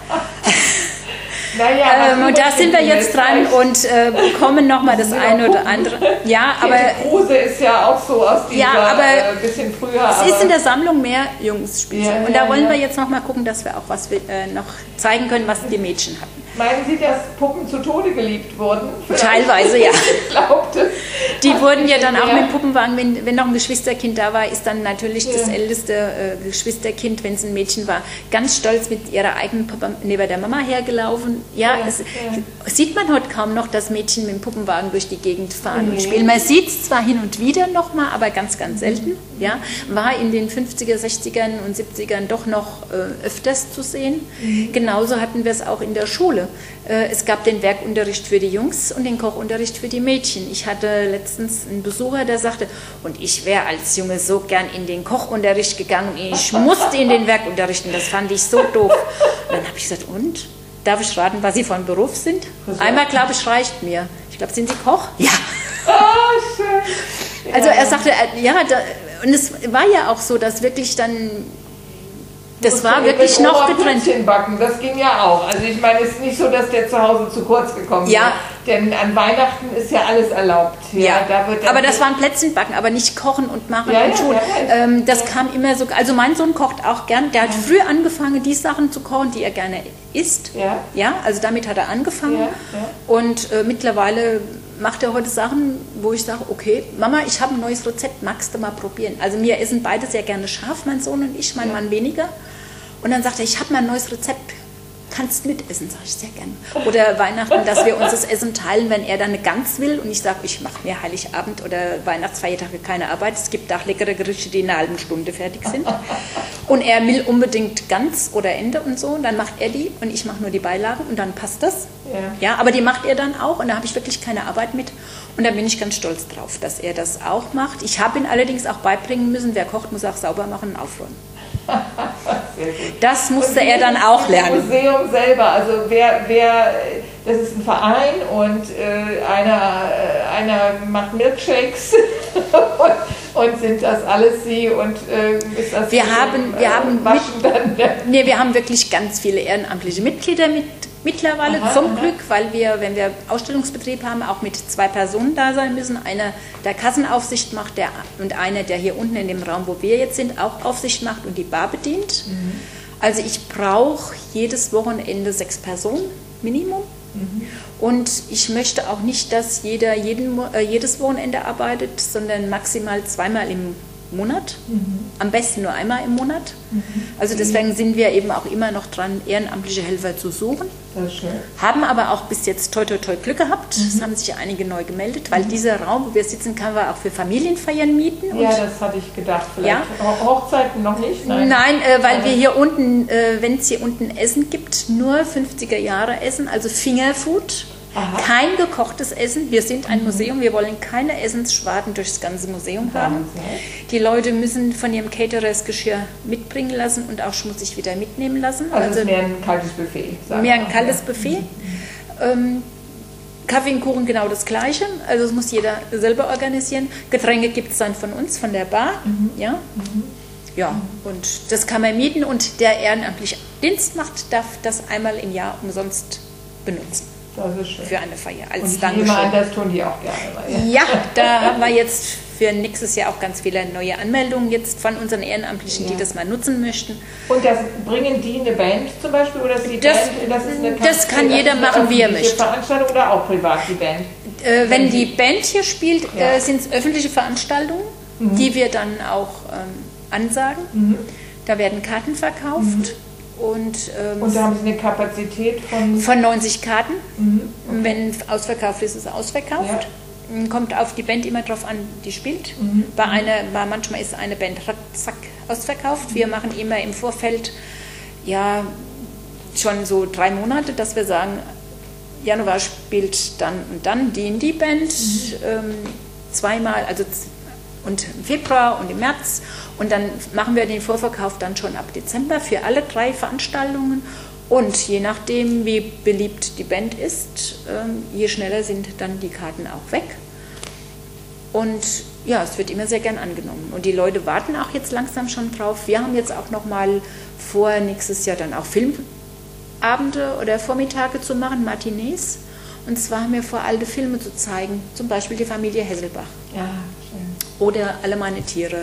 Und da sind wir jetzt dran und bekommen nochmal das eine oder andere. Ja, aber Kruse ist ja auch so aus dieser bisschen früher. Es ist in der Sammlung mehr Jungsspielzeug. Und da wollen wir jetzt nochmal gucken, dass wir auch was noch zeigen können, was die Mädchen hatten. Meinen Sie, dass Puppen zu Tode geliebt wurden? Teilweise, ja. Ich glaubte. Die wurden ja dann auch mit Puppenwagen, wenn noch ein Geschwisterkind da war, ist dann natürlich das älteste Geschwisterkind, wenn es ein Mädchen war, ganz stolz mit ihrer eigenen Puppe neben der Mama hergelaufen. Sieht man heute kaum noch, dass Mädchen mit dem Puppenwagen durch die Gegend fahren und spielen. Man sieht es zwar hin und wieder noch mal, aber ganz, ganz selten. Ja. War in den 50er, 60ern und 70ern doch noch öfters zu sehen. Genauso hatten wir es auch in der Schule. Es gab den Werkunterricht für die Jungs und den Kochunterricht für die Mädchen. Ich hatte letztens einen Besucher, der sagte, und ich wäre als Junge so gern in den Kochunterricht gegangen und ich musste in den Werkunterricht und das fand ich so doof. Und dann habe ich gesagt, und? Darf ich raten, was Sie von Beruf sind? Einmal, glaube ich, reicht mir. Ich glaube, sind Sie Koch? Ja. Oh, schön. Also er sagte, und es war ja auch so, dass wirklich dann... Das war wirklich noch getrennt. Backen, das ging ja auch. Also ich meine, es ist nicht so, dass der zu Hause zu kurz gekommen ist. Denn an Weihnachten ist ja alles erlaubt. Aber das waren Plätzchenbacken, aber nicht kochen und machen und tun. Das kam immer so. Also mein Sohn kocht auch gern. Der hat früh angefangen, die Sachen zu kochen, die er gerne isst. Also damit hat er angefangen. Und mittlerweile macht er heute Sachen, wo ich sage, okay, Mama, ich habe ein neues Rezept, magst du mal probieren? Also wir essen beide sehr gerne scharf, mein Sohn und ich, mein Mann weniger. Und dann sagt er, ich habe mal ein neues Rezept, kannst mitessen, sage ich sehr gerne. Oder Weihnachten, dass wir uns das Essen teilen, wenn er dann eine Gans will und ich sage, ich mache mir Heiligabend oder Weihnachtsfeiertage keine Arbeit. Es gibt auch leckere Gerichte, die in einer halben Stunde fertig sind. Und er will unbedingt Gans oder Ente und so, und dann macht er die und ich mache nur die Beilagen und dann passt das. Ja, aber die macht er dann auch und da habe ich wirklich keine Arbeit mit. Und da bin ich ganz stolz drauf, dass er das auch macht. Ich habe ihn allerdings auch beibringen müssen, wer kocht, muss auch sauber machen und aufräumen. Das musste er dann auch lernen. Das Museum selber, also das ist ein Verein und einer macht Milkshakes und sind das alles Sie und ist das wir haben wirklich ganz viele ehrenamtliche Mitglieder mit mittlerweile, zum Glück, weil wir, wenn wir Ausstellungsbetrieb haben, auch mit 2 Personen da sein müssen. Einer, der Kassenaufsicht macht und einer, der hier unten in dem Raum, wo wir jetzt sind, auch Aufsicht macht und die Bar bedient. Also ich brauche jedes Wochenende 6 Personen, Minimum. Und ich möchte auch nicht, dass jeder jedes Wochenende arbeitet, sondern maximal 2-mal im Monat, am besten nur einmal im Monat. Also deswegen sind wir eben auch immer noch dran, ehrenamtliche Helfer zu suchen. Das ist schön. Haben aber auch bis jetzt toi toi toi Glück gehabt. Es haben sich einige neu gemeldet, weil dieser Raum, wo wir sitzen, kann man auch für Familienfeiern mieten. Ja, das hatte ich gedacht. Vielleicht Hochzeiten noch nicht? Nein, weil wir hier unten, wenn es hier unten Essen gibt, nur 50er Jahre Essen, also Fingerfood. Kein gekochtes Essen. Wir sind ein Museum, wir wollen keine Essensschwaden durchs ganze Museum haben. Die Leute müssen von ihrem Caterer das Geschirr mitbringen lassen und auch schmutzig wieder mitnehmen lassen. Also es ist mehr ein kaltes Buffet. Mehr ein kaltes Buffet. Kaffee und Kuchen genau das Gleiche. Also das muss jeder selber organisieren. Getränke gibt es dann von uns, von der Bar. Ja, und das kann man mieten und der ehrenamtliche Dienst macht, darf das einmal im Jahr umsonst benutzen. Das ist schön. Für eine Feier. Als und jemand, das tun die auch gerne. Ja, da haben wir jetzt für nächstes Jahr auch ganz viele neue Anmeldungen jetzt von unseren Ehrenamtlichen, die das mal nutzen möchten. Und bringen die eine Band zum Beispiel? Oder ist die das kann jeder machen, wie er möchte. Veranstaltung oder auch privat die Band? Wenn die Band hier spielt, sind es öffentliche Veranstaltungen, die wir dann auch ansagen. Da werden Karten verkauft. Und da haben Sie eine Kapazität von 90 Karten. Wenn ausverkauft ist, ist es ausverkauft. Kommt auf die Band immer drauf an, die spielt. Manchmal ist eine Band zack ausverkauft. Wir machen immer im Vorfeld schon so 3 Monate, dass wir sagen, Januar spielt dann und dann die Band. 2-mal, also und im Februar und im März. Und dann machen wir den Vorverkauf dann schon ab Dezember für alle 3 Veranstaltungen. Und je nachdem, wie beliebt die Band ist, je schneller sind dann die Karten auch weg. Und ja, es wird immer sehr gern angenommen. Und die Leute warten auch jetzt langsam schon drauf. Wir haben jetzt auch noch mal vor, nächstes Jahr dann auch Filmabende oder Vormittage zu machen, Matinees. Und zwar haben wir vor, alte Filme zu zeigen, zum Beispiel die Familie Hesselbach. Ja, schön. Oder Alle meine Tiere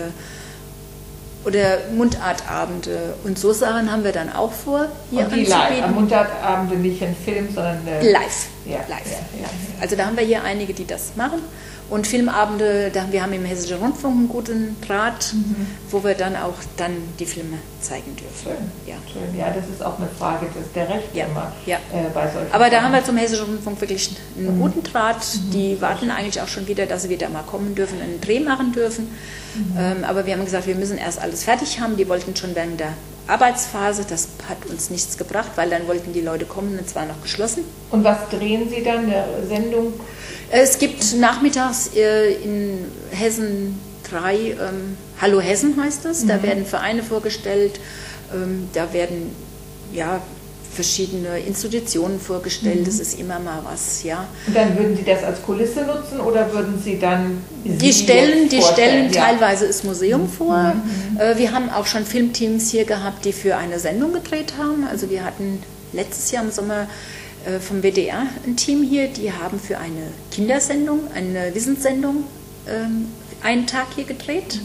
oder Mundartabende. Und so Sachen haben wir dann auch vor, hier und die anzubieten. Live, Mundartabende nicht ein Film, sondern live. Ja, live. Ja. Also da haben wir hier einige, die das machen. Und Filmabende, wir haben im Hessischen Rundfunk einen guten Draht, wo wir dann auch die Filme zeigen dürfen. Schön. Ja, das ist auch eine Frage der Rechte immer bei solchen Aber da haben wir zum Hessischen Rundfunk wirklich einen guten Draht. Die warten eigentlich auch schon wieder, dass sie wieder mal kommen dürfen, einen Dreh machen dürfen. Aber wir haben gesagt, wir müssen erst alles fertig haben. Die wollten schon während der Arbeitsphase, das hat uns nichts gebracht, weil dann wollten die Leute kommen und es war noch geschlossen. Und was drehen Sie dann, der Sendung? Es gibt nachmittags in Hessen 3, Hallo Hessen heißt das, da werden Vereine vorgestellt, da werden verschiedene Institutionen vorgestellt, das ist immer mal was, Und dann würden Sie das als Kulisse nutzen oder würden Sie dann... Die stellen teilweise das Museum vor. Wir haben auch schon Filmteams hier gehabt, die für eine Sendung gedreht haben. Also wir hatten letztes Jahr im Sommer vom WDR ein Team hier, die haben für eine Kindersendung, eine Wissenssendung einen Tag hier gedreht.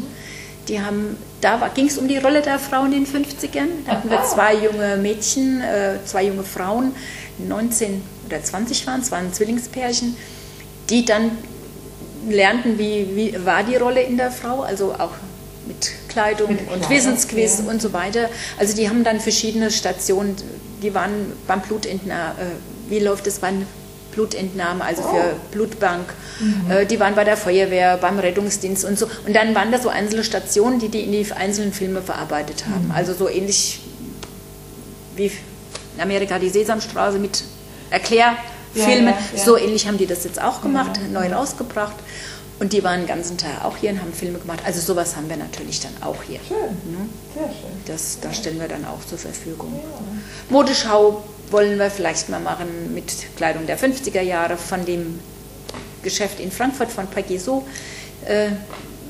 Da ging es um die Rolle der Frau in den 50ern. Da hatten wir 2 junge Mädchen, 2 junge Frauen, 19 oder 20 waren Zwillingspärchen, die dann lernten, wie war die Rolle in der Frau, also auch mit Kleidung und Wissensquiz und so weiter. Also die haben dann verschiedene Stationen, die waren beim Blutentnahme, wie läuft es beim Blutentnahme, also für Blutbank, die waren bei der Feuerwehr, beim Rettungsdienst und so. Und dann waren da so einzelne Stationen, die in die einzelnen Filme verarbeitet haben. Also so ähnlich wie in Amerika die Sesamstraße mit Erklärfilmen. So ähnlich haben die das jetzt auch gemacht, neu rausgebracht. Und die waren den ganzen Tag auch hier und haben Filme gemacht. Also sowas haben wir natürlich dann auch hier. Schön, sehr schön. Das stellen wir dann auch zur Verfügung. Modeschau wollen wir vielleicht mal machen mit Kleidung der 50er Jahre von dem Geschäft in Frankfurt von Peggy So.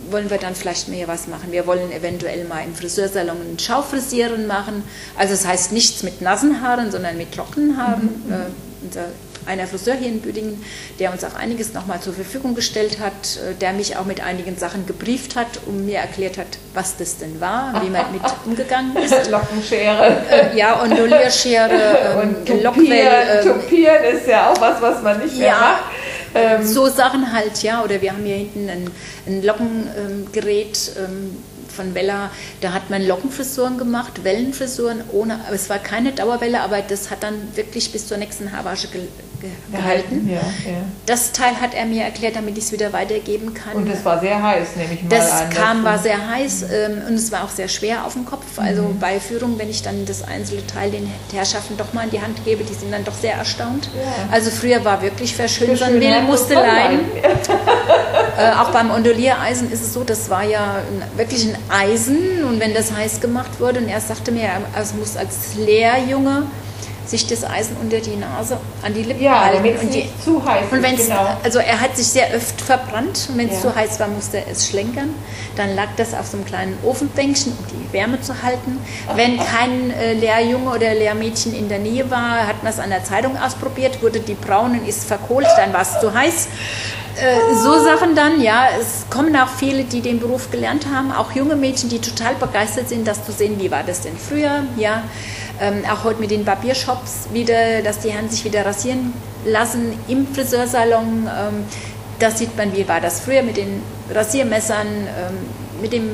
wollen wir dann vielleicht mehr was machen. Wir wollen eventuell mal im Friseursalon einen Schaufrisieren machen. Also das heißt nichts mit nassen Haaren, sondern mit trockenen Haaren. Einer Friseur hier in Büdingen, der uns auch einiges nochmal zur Verfügung gestellt hat, der mich auch mit einigen Sachen gebrieft hat und mir erklärt hat, was das denn war, wie man mit umgegangen ist. Lockenschere. Ja, Ondulierschere, und Lockwell. Tupieren ist ja auch was man nicht mehr macht. So Sachen halt, ja. Oder wir haben hier hinten ein Lockengerät von Vella, da hat man Lockenfrisuren gemacht, Wellenfrisuren, aber es war keine Dauerwelle, aber das hat dann wirklich bis zur nächsten Haarwasche gehalten. Ja. Das Teil hat er mir erklärt, damit ich es wieder weitergeben kann. Und es war sehr heiß, nehme ich mal an. War sehr heiß und es war auch sehr schwer auf dem Kopf. Also bei Führung, wenn ich dann das einzelne Teil den Herrschaften doch mal in die Hand gebe, die sind dann doch sehr erstaunt. Ja. Also früher war wirklich verschönern will, musste leiden. Auch beim Onduliereisen ist es so, das war ja wirklich ein Eisen und wenn das heiß gemacht wurde und er sagte mir, er muss als Lehrjunge sich das Eisen unter die Nase an die Lippen halten. Damit es nicht zu heiß ist, genau. Also er hat sich sehr oft verbrannt und wenn es zu heiß war, musste er es schlenkern. Dann lag das auf so einem kleinen Ofenbänkchen, um die Wärme zu halten. Wenn kein Lehrjunge oder Lehrmädchen in der Nähe war, hat man es an der Zeitung ausprobiert, wurde die braun und ist verkohlt, dann war es zu heiß. So Sachen dann, ja, es kommen auch viele, die den Beruf gelernt haben, auch junge Mädchen, die total begeistert sind, das zu sehen, wie war das denn früher, ja, auch heute mit den Barbiershops wieder, dass die Herren sich wieder rasieren lassen im Friseursalon, da sieht man, wie war das früher mit den Rasiermessern, mit dem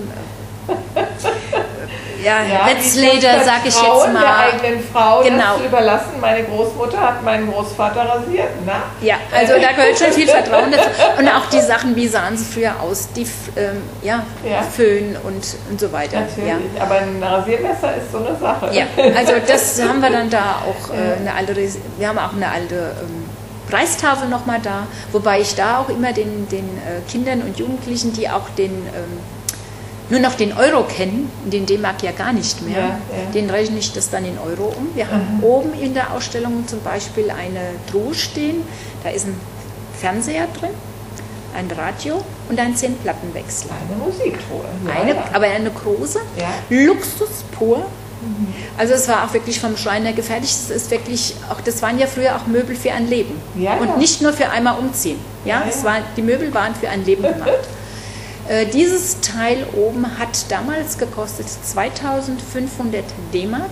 Wetzleder, sag ich jetzt mal. Der eigenen Frau genau. Das zu überlassen. Meine Großmutter hat meinen Großvater rasiert. Na? Ja, also da gehört schon viel Vertrauen dazu. Und auch die Sachen, wie sahen sie früher aus, die Föhn und so weiter. Natürlich, ja. Aber ein Rasiermesser ist so eine Sache. Ja, also das haben wir dann da auch wir haben auch eine alte Preistafel nochmal da, wobei ich da auch immer den Kindern und Jugendlichen, die auch nur noch den Euro kennen, den D-Mark ja gar nicht mehr, den rechne ich das dann in Euro um. Wir haben oben in der Ausstellung zum Beispiel eine Truhe stehen, da ist ein Fernseher drin, ein Radio und ein 10-Plattenwechsler. Eine Musiktruhe. Aber eine große, Luxus pur. Also es war auch wirklich vom Schreiner gefertigt. Das ist wirklich das waren ja früher auch Möbel für ein Leben und nicht nur für einmal umziehen. Die Möbel waren für ein Leben gemacht. Dieses Teil oben hat damals gekostet 2.500 D-Mark.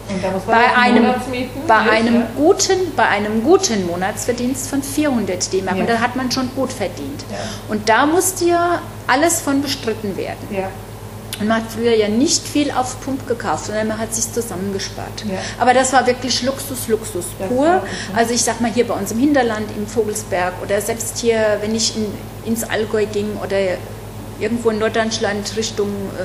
Bei einem guten Monatsverdienst von 400 D-Mark. Und da hat man schon gut verdient. Ja. Und da musste ja alles von bestritten werden. Ja. Und man hat früher ja nicht viel auf Pump gekauft, sondern man hat sich zusammengespart. Ja. Aber das war wirklich Luxus pur. Also ich sag mal hier bei uns im Hinterland, im Vogelsberg oder selbst hier, wenn ich ins Allgäu ging oder irgendwo in Norddeutschland Richtung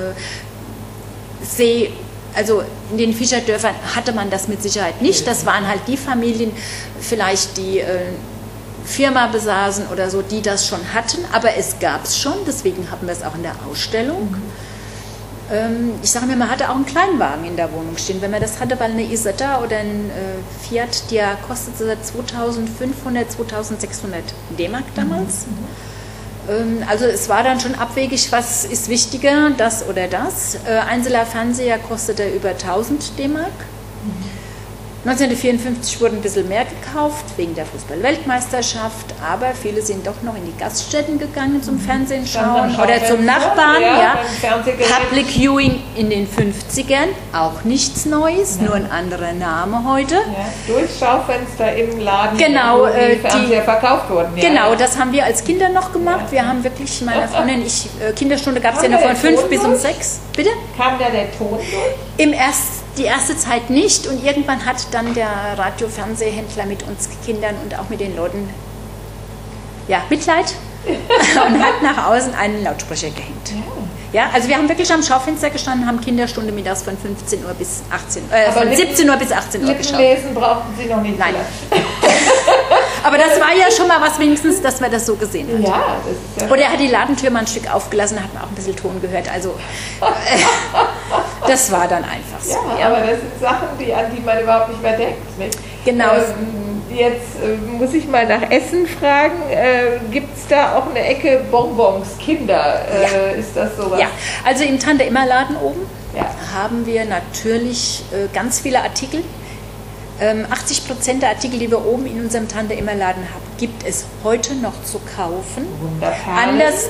See, also in den Fischerdörfern hatte man das mit Sicherheit nicht. Das waren halt die Familien, vielleicht die Firma besaßen oder so, die das schon hatten. Aber es gab es schon, deswegen haben wir es auch in der Ausstellung. Ich sage mir, man hatte auch einen Kleinwagen in der Wohnung stehen, wenn man das hatte, weil eine Isetta oder ein Fiat, der kostete 2.500, 2.600 D-Mark damals. Also es war dann schon abwegig, was ist wichtiger, das oder das. Einzelner Fernseher kostete über 1.000 D-Mark. 1954 wurde ein bisschen mehr gekauft, wegen der Fußball-Weltmeisterschaft, aber viele sind doch noch in die Gaststätten gegangen zum Fernsehen schauen oder zum Nachbarn. Public Viewing in den 50ern, auch nichts Neues, nur ein anderer Name heute. Durch Schaufenster im Laden, genau, wo die Fernseher verkauft wurden. Genau, das haben wir als Kinder noch gemacht. Wir haben wirklich, meine Freundin, Kinderstunde gab es ja noch von 5 bis um 6. Bitte? Kam da der Ton durch? Die erste Zeit nicht und irgendwann hat dann der Radio-Fernsehhändler mit uns Kindern und auch mit den Leuten Mitleid und hat nach außen einen Lautsprecher gehängt. Ja, also wir haben wirklich am Schaufenster gestanden, haben Kinderstunde mittags von 15 Uhr bis 18 von 17 Uhr bis 18 Uhr geschaut. Lesen brauchten Sie noch nicht. Nein. Aber das war ja schon mal was wenigstens, dass man das so gesehen hat. Ja, das ist ja. Oder er hat die Ladentür mal ein Stück aufgelassen, hat man auch ein bisschen Ton gehört. Also das war dann einfach so. Ja, aber das sind Sachen, an die man überhaupt nicht mehr denkt. Nicht? Genau. Jetzt muss ich mal nach Essen fragen. Gibt es da auch eine Ecke Bonbons, Kinder? Ist das sowas? Ja, also im Tante-Emma-Laden oben haben wir natürlich ganz viele Artikel. 80% der Artikel, die wir oben in unserem Tante-Emma-Laden haben, gibt es heute noch zu kaufen. Anders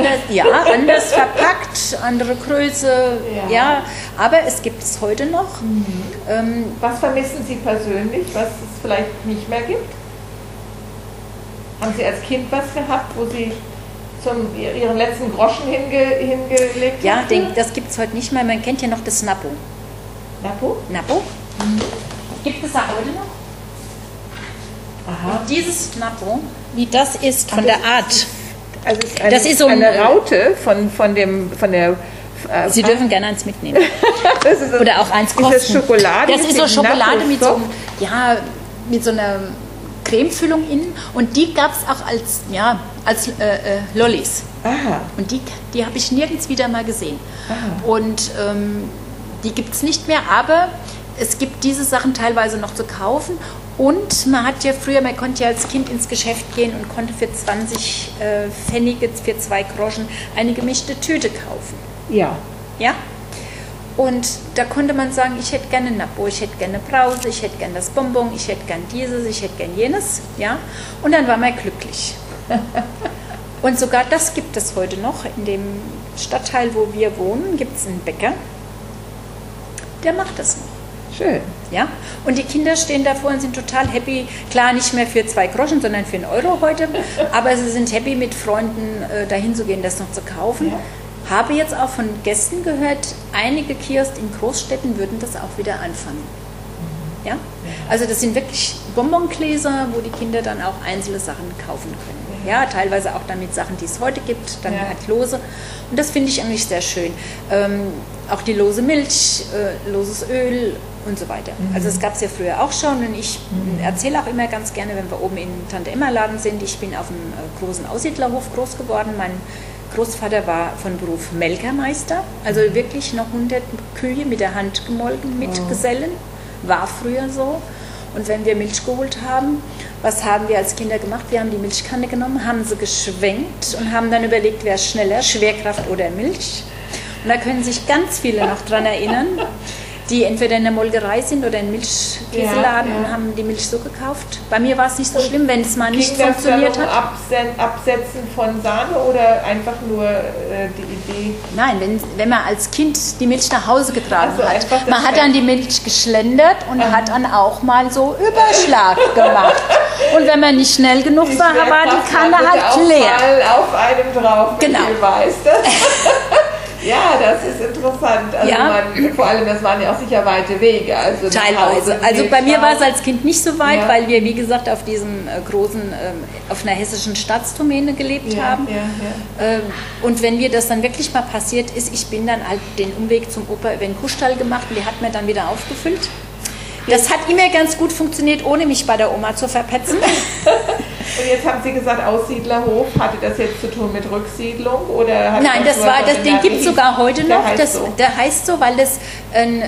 verpackt, andere Größe, aber es gibt es heute noch. Was vermissen Sie persönlich, was es vielleicht nicht mehr gibt? Haben Sie als Kind was gehabt, wo Sie Ihren letzten Groschen hingelegt haben? Ja, das gibt es heute nicht mehr. Man kennt ja noch das Nappo. Nappo? Nappo. Gibt es da heute noch? Aha. Und dieses Nappo, wie das ist von der Art. Das ist so eine Raute von der. Sie dürfen gerne eins mitnehmen. Oder auch eins kosten. Ist das Schokolade? Das ist so Schokolade mit so einer Cremefüllung innen. Und die gab es auch als Lollis. Aha. Und die habe ich nirgends wieder mal gesehen. Aha. Und die gibt es nicht mehr, aber es gibt diese Sachen teilweise noch zu kaufen und man konnte ja als Kind ins Geschäft gehen und konnte für 20 Pfennige, für 2 Groschen eine gemischte Tüte kaufen. Ja. Ja? Und da konnte man sagen, ich hätte gerne Nappo, ich hätte gerne Brause, ich hätte gerne das Bonbon, ich hätte gerne dieses, ich hätte gerne jenes. Ja? Und dann war man glücklich. Und sogar das gibt es heute noch. In dem Stadtteil, wo wir wohnen, gibt es einen Bäcker, der macht das noch. Schön. Ja? Und die Kinder stehen davor und sind total happy. Klar, nicht mehr für 2 Groschen, sondern für 1 Euro heute. Aber sie sind happy, mit Freunden dahin zu gehen, das noch zu kaufen. Ja. Habe jetzt auch von Gästen gehört, einige Kiosks in Großstädten würden das auch wieder anfangen. Ja? Also das sind wirklich Bonbongläser, wo die Kinder dann auch einzelne Sachen kaufen können. Ja, teilweise auch dann mit Sachen, die es heute gibt, dann halt lose. Und das finde ich eigentlich sehr schön. Auch die lose Milch, loses Öl und so weiter. Also das gab es ja früher auch schon und ich erzähle auch immer ganz gerne, wenn wir oben im Tante-Emma-Laden sind, ich bin auf einem großen Aussiedlerhof groß geworden. Mein Großvater war von Beruf Melkermeister, also wirklich noch 100 Kühe mit der Hand gemolken, mit Gesellen, war früher so. Und wenn wir Milch geholt haben, was haben wir als Kinder gemacht? Wir haben die Milchkanne genommen, haben sie geschwenkt und haben dann überlegt, wer ist schneller, Schwerkraft oder Milch. Und da können sich ganz viele noch dran erinnern, die entweder in der Molkerei sind oder in Milchkäseladen und haben die Milch so gekauft. Bei mir war es nicht so schlimm, wenn es mal nicht funktioniert hat. Absetzen von Sahne oder einfach nur die Idee? Nein, wenn man als Kind die Milch nach Hause getragen hat. Man hat dann die Milch geschlendert und hat dann auch mal so Überschlag gemacht. Und wenn man nicht schnell genug war, war die Kanne halt leer. Mal auf einem drauf, genau. Weißt du? Ja, das ist interessant. Also vor allem, das waren ja auch sicher weite Wege. Also teilweise. Also bei mir war es als Kind nicht so weit, weil wir, wie gesagt, auf diesem auf einer hessischen Staatsdomäne gelebt haben. Und wenn mir das dann wirklich mal passiert ist, ich bin dann halt den Umweg zum Opa über den Kuhstall gemacht und die hat mir dann wieder aufgefüllt. Das hat immer ganz gut funktioniert, ohne mich bei der Oma zu verpetzen. Und jetzt haben Sie gesagt, Aussiedlerhof, hatte das jetzt zu tun mit Rücksiedlung? Oder nein, den gibt es sogar heute noch. Der heißt so, weil das ein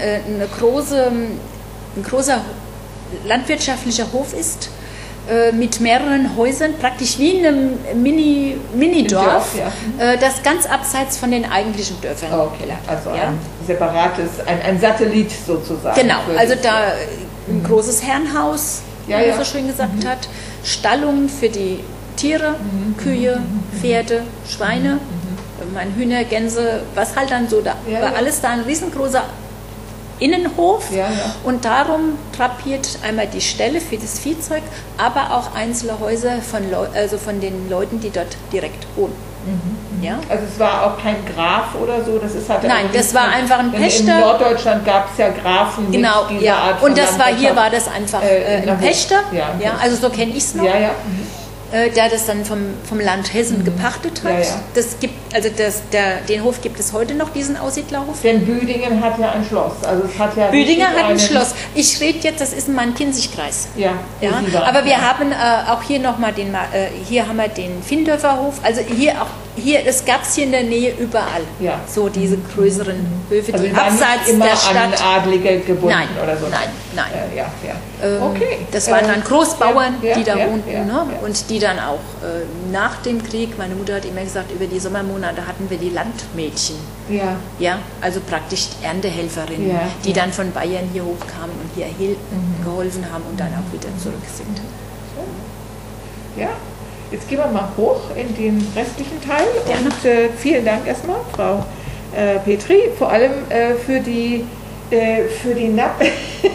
großer landwirtschaftlicher Hof ist, mit mehreren Häusern, praktisch wie in einem Mini-Dorf, das ganz abseits von den eigentlichen Dörfern. Okay, also ein separates, ein Satellit sozusagen. Genau, also da ein großes Herrenhaus, wie man so schön gesagt hat, Stallungen für die Tiere, Kühe, Pferde, Schweine, Hühner, Gänse, was halt dann so da war. Alles da ein riesengroßer Innenhof und darum drapiert einmal die Ställe für das Viehzeug, aber auch einzelne Häuser von den Leuten, die dort direkt wohnen. Ja? Also es war auch kein Graf oder so? Nein, das war einfach ein Pächter. In Norddeutschland gab es ja Grafen mit dieser Art von und hier war das einfach ein Pächter. Also so kenne ich es noch. Der das dann vom Land Hessen gepachtet hat. Das gibt, den Hof gibt es heute noch, diesen Aussiedlerhof. Denn Büdingen hat ja ein Schloss. Also es hat ja Büdingen hat ein Schloss. Ich rede jetzt, das ist in Main-Kinzig-Kreis. Aber wir haben auch hier nochmal hier haben wir den Findorfer Hof. Also hier auch Hier, das gab es hier in der Nähe überall. Ja. So diese größeren Höfe, Also die waren abseits nicht immer der Stadt. an Adlige gebunden Nein, oder so? nein. Okay. Das waren dann Großbauern, die da wohnten. Ja. Und die dann auch nach dem Krieg, meine Mutter hat immer gesagt, über die Sommermonate hatten wir die Landmädchen. Ja. Ja, also praktisch Erntehelferinnen, die dann von Bayern hier hochkamen und hier geholfen haben und dann auch wieder zurück sind. Ja, jetzt gehen wir mal hoch in den restlichen Teil und vielen Dank erstmal, Frau Petri, vor allem für die Nappus.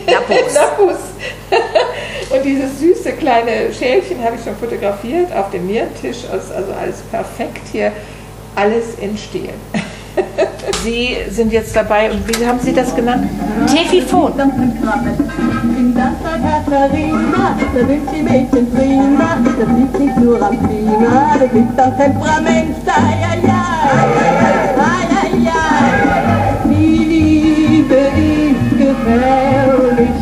Und dieses süße kleine Schälchen habe ich schon fotografiert auf dem Nierentisch, also alles perfekt hier, alles in Stil. Sie sind jetzt dabei und wie haben Sie das genannt? Tefifon. In Samstag Katharina, da sind die Mädchen prima, das liegt nicht nur am Klima, das ist auch Temperament, die Liebe ist gefährlich,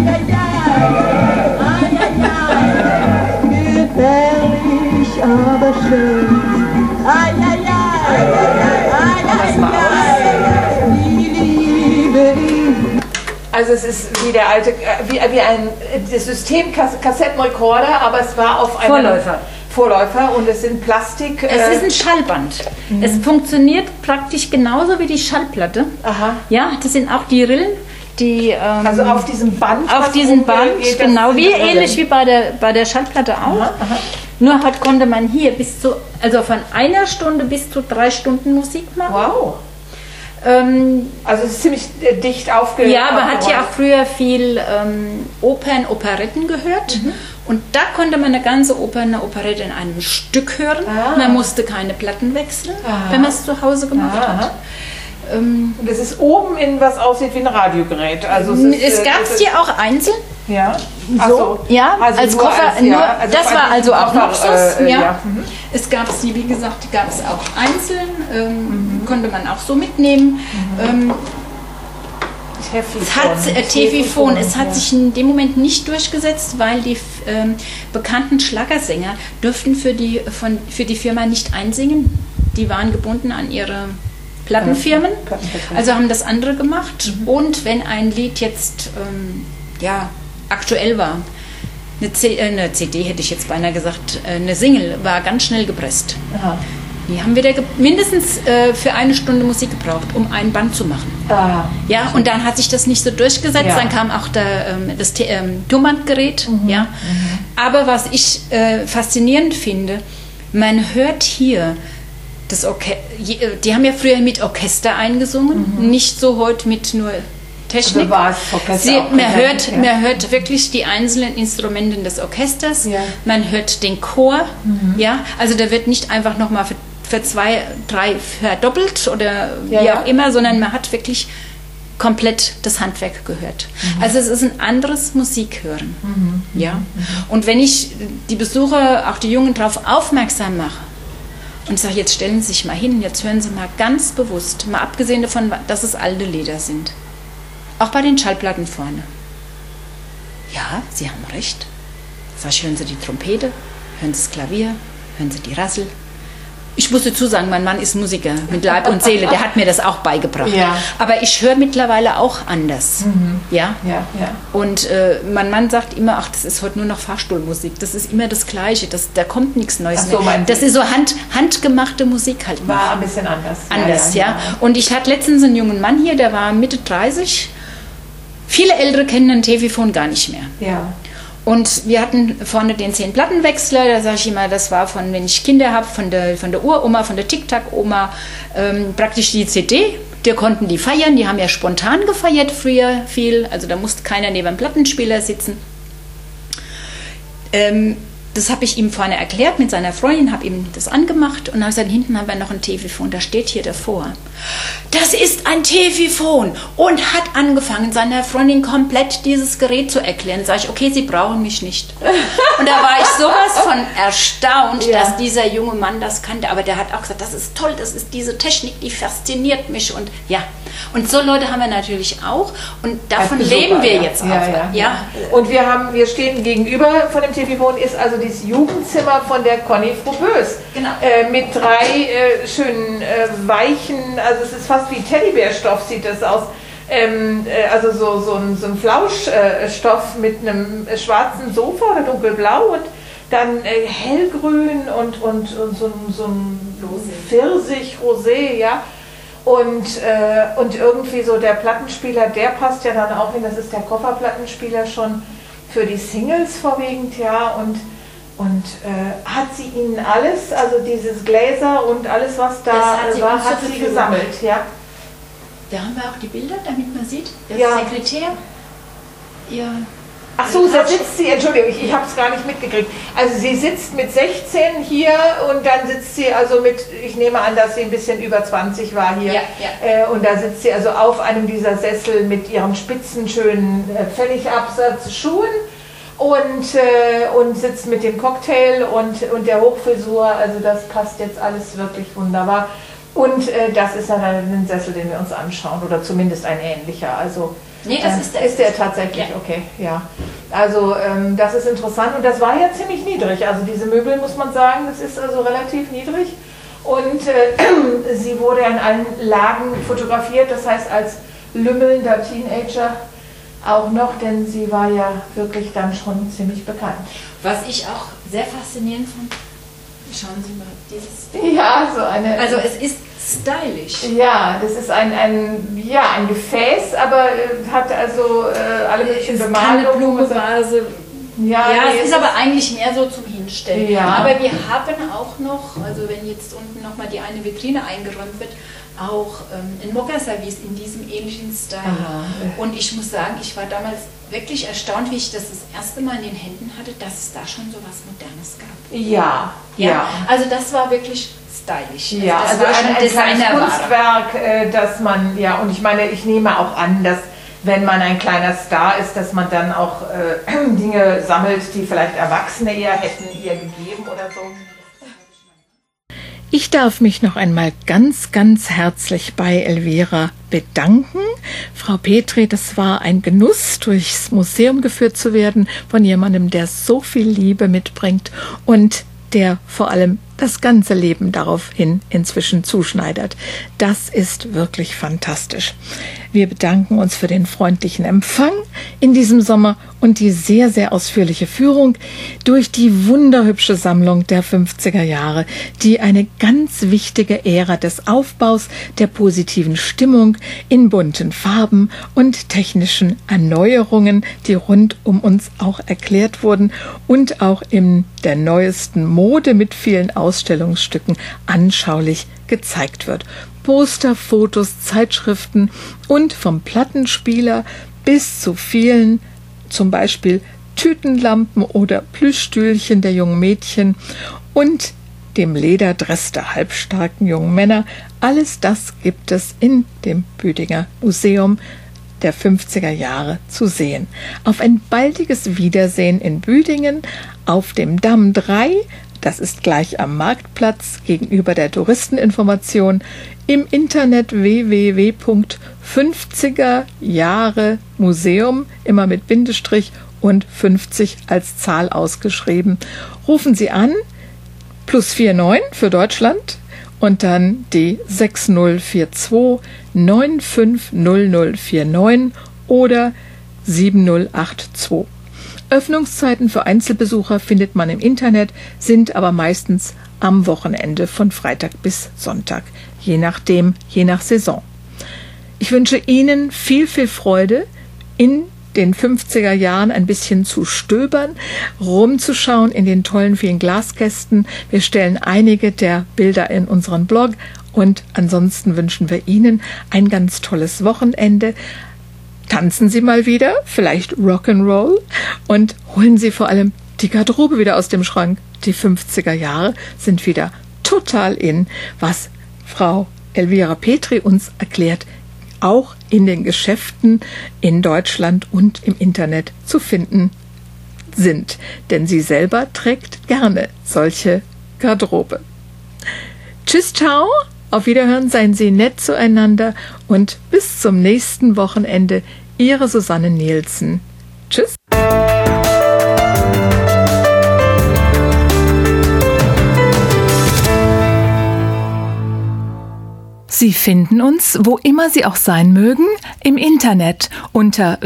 gefährlich, aber schön, die Liebe ist. Also es ist wie der alte, wie ein das System Kassettenrekorder, aber es war auf einem Vorläufer und es sind Plastik. Es ist ein Schallband. Es funktioniert praktisch genauso wie die Schallplatte. Aha. Ja, das sind auch die Rillen. Die, also auf diesem Band? Auf diesem Band, genau, wie ähnlich wie bei der Schallplatte auch. Aha. Nur konnte man hier also von 1 Stunde bis zu 3 Stunden Musik machen. Wow. Also es ist ziemlich dicht aufgeräumt. Ja, man hat ja auch früher viel Operetten gehört. Und da konnte man eine ganze Oper, eine Operette in einem Stück hören. Man musste keine Platten wechseln, wenn man es zu Hause gemacht hat. Und es ist oben in was aussieht wie ein Radiogerät. Also es gab es hier auch einzeln. Ja. So, ja, also als Koffer. Das war also auch Luxus. Ja. Es gab sie, wie gesagt, gab es auch einzeln. Konnte man auch so mitnehmen. Tefifon. Es hat sich in dem Moment nicht durchgesetzt, weil die bekannten Schlagersänger dürften für die Firma nicht einsingen. Die waren gebunden an ihre Plattenfirmen, also haben das andere gemacht. Und wenn ein Lied jetzt aktuell war, eine CD hätte ich jetzt beinahe gesagt, eine Single war ganz schnell gepresst. Aha. Die haben wieder mindestens für 1 Stunde Musik gebraucht, um ein Band zu machen. Ja, und dann hat sich das nicht so durchgesetzt. Ja. Dann kam auch das Tonbandgerät. Ja. Aber was ich faszinierend finde, man hört hier die haben ja früher mit Orchester eingesungen, nicht so heute mit nur Technik. Also man hört wirklich die einzelnen Instrumente des Orchesters, man hört den Chor, ja, also da wird nicht einfach nochmal für 2, 3 verdoppelt oder wie auch immer, sondern man hat wirklich komplett das Handwerk gehört. Also es ist ein anderes Musikhören. Ja? Und wenn ich die Besucher, auch die Jungen, darauf aufmerksam mache, und ich sage, jetzt stellen Sie sich mal hin, jetzt hören Sie mal ganz bewusst, mal abgesehen davon, dass es alte Lieder sind. Auch bei den Schallplatten vorne. Ja, Sie haben recht. Sag ich, hören Sie die Trompete, hören Sie das Klavier, hören Sie die Rassel. Ich muss dazu sagen, mein Mann ist Musiker mit Leib und Seele, der hat mir das auch beigebracht. Ja. Aber ich höre mittlerweile auch anders. Ja? Und mein Mann sagt immer, ach, das ist heute nur noch Fahrstuhlmusik, das ist immer das Gleiche, da kommt nichts Neues mehr. Das ist so handgemachte Musik halt. War ein bisschen anders. Ja. Und ich hatte letztens einen jungen Mann hier, der war Mitte 30. Viele Ältere kennen den Tefifon gar nicht mehr. Ja. Und wir hatten vorne den 10-Plattenwechsler, da sage ich immer, das war von, wenn ich Kinder habe, von der Uroma, von der Tic-Tac-Oma, praktisch die CD. Wir konnten die feiern, die haben ja spontan gefeiert früher viel, also da musste keiner neben dem Plattenspieler sitzen. Das habe ich ihm vorne erklärt mit seiner Freundin, habe ihm das angemacht und dann gesagt, hinten haben wir noch ein Tefifon, da steht hier davor. Das ist ein Tefifon und hat angefangen, seiner Freundin komplett dieses Gerät zu erklären. Sag ich, okay, Sie brauchen mich nicht. Und da war ich sowas von erstaunt, dass dieser junge Mann das kannte, aber der hat auch gesagt, das ist toll, das ist diese Technik, die fasziniert mich und ja. Und so Leute haben wir natürlich auch und davon leben wir jetzt auch. Ja. Und wir stehen gegenüber von dem Tefifon, ist also dieses Jugendzimmer von der Conny Froboess. Genau. Mit 3 schönen weichen, also es ist fast wie Teddybärstoff sieht das aus. Also so ein Flauschstoff mit einem schwarzen Sofa oder dunkelblau und dann hellgrün und so ein Pfirsich-Rosé, ja. Und irgendwie so der Plattenspieler, der passt ja dann auch hin, das ist der Kofferplattenspieler schon für die Singles vorwiegend, ja. Und hat sie Ihnen alles, also dieses Gläser und alles, was da war, hat sie gesammelt, ja. Da haben wir auch die Bilder, damit man sieht, der ja. Sekretär, ihr... Ach so, da sitzt sie, Entschuldigung, ich habe es gar nicht mitgekriegt. Also sie sitzt mit 16 hier und dann sitzt sie also mit, ich nehme an, dass sie ein bisschen über 20 war hier. Ja, ja. Und da sitzt sie also auf einem dieser Sessel mit ihren spitzen, schönen Pfennigabsatzschuhen und sitzt mit dem Cocktail und der Hochfrisur. Also das passt jetzt alles wirklich wunderbar. Und das ist dann ein Sessel, den wir uns anschauen, oder zumindest ein ähnlicher. Also nee, das ist der tatsächlich, ja. Okay, ja. Also das ist interessant und das war ja ziemlich niedrig. Also diese Möbel, muss man sagen, das ist also relativ niedrig. Und sie wurde in allen Lagen fotografiert, das heißt als lümmelnder Teenager auch noch, denn sie war ja wirklich dann schon ziemlich bekannt. Was ich auch sehr faszinierend fand, schauen Sie mal, dieses... Ja, so eine... Also es ist stylisch. Ja, das ist ein Gefäß, aber hat also alle möglichen Bemalungen. Keine Blumenvase. Ja, es ist aber eigentlich mehr so zum Hinstellen. Ja. Aber wir haben auch noch, also wenn jetzt unten nochmal die eine Vitrine eingeräumt wird, auch ein Mokka-Service in diesem ähnlichen Style. Aha. Und ich muss sagen, ich war damals wirklich erstaunt, wie ich das erste Mal in den Händen hatte, dass es da schon so was Modernes gab. Ja. Also das war wirklich stylisch. Ja, also das war ein ein kleines Designerware. Kunstwerk, dass man, ja, und ich meine, ich nehme auch an, dass wenn man ein kleiner Star ist, dass man dann auch Dinge sammelt, die vielleicht Erwachsene ihr hätten ihr gegeben oder so. Ich darf mich noch einmal ganz, ganz herzlich bei Elvira bedanken. Frau Petri, das war ein Genuss, durchs Museum geführt zu werden von jemandem, der so viel Liebe mitbringt und der vor allem das ganze Leben daraufhin inzwischen zuschneidert. Das ist wirklich fantastisch. Wir bedanken uns für den freundlichen Empfang in diesem Sommer und die sehr, sehr ausführliche Führung durch die wunderhübsche Sammlung der 50er Jahre, die eine ganz wichtige Ära des Aufbaus, der positiven Stimmung in bunten Farben und technischen Erneuerungen, die rund um uns auch erklärt wurden und auch in der neuesten Mode mit vielen Ausstellungsstücken anschaulich gezeigt wird. Poster, Fotos, Zeitschriften und vom Plattenspieler bis zu vielen, zum Beispiel Tütenlampen oder Plüschstühlchen der jungen Mädchen und dem Lederdress der halbstarken jungen Männer. Alles das gibt es in dem Büdinger Museum der 50er Jahre zu sehen. Auf ein baldiges Wiedersehen in Büdingen auf dem Damm 3, das ist gleich am Marktplatz gegenüber der Touristeninformation, im Internet www.50er-Jahre-Museum, immer mit Bindestrich und 50 als Zahl ausgeschrieben. Rufen Sie an, +49 für Deutschland und dann die 6042 950049 oder 7082. Öffnungszeiten für Einzelbesucher findet man im Internet, sind aber meistens am Wochenende von Freitag bis Sonntag, je nachdem, je nach Saison. Ich wünsche Ihnen viel, viel Freude, in den 50er Jahren ein bisschen zu stöbern, rumzuschauen in den tollen vielen Glaskästen. Wir stellen einige der Bilder in unseren Blog und ansonsten wünschen wir Ihnen ein ganz tolles Wochenende. Tanzen Sie mal wieder, vielleicht Rock'n'Roll, und holen Sie vor allem die Garderobe wieder aus dem Schrank. Die 50er Jahre sind wieder total in, was Frau Elvira Petri uns erklärt, auch in den Geschäften in Deutschland und im Internet zu finden sind. Denn sie selber trägt gerne solche Garderobe. Tschüss, ciao, auf Wiederhören, seien Sie nett zueinander und bis zum nächsten Wochenende. Ihre Susanne Nielsen. Tschüss. Sie finden uns, wo immer Sie auch sein mögen, im Internet unter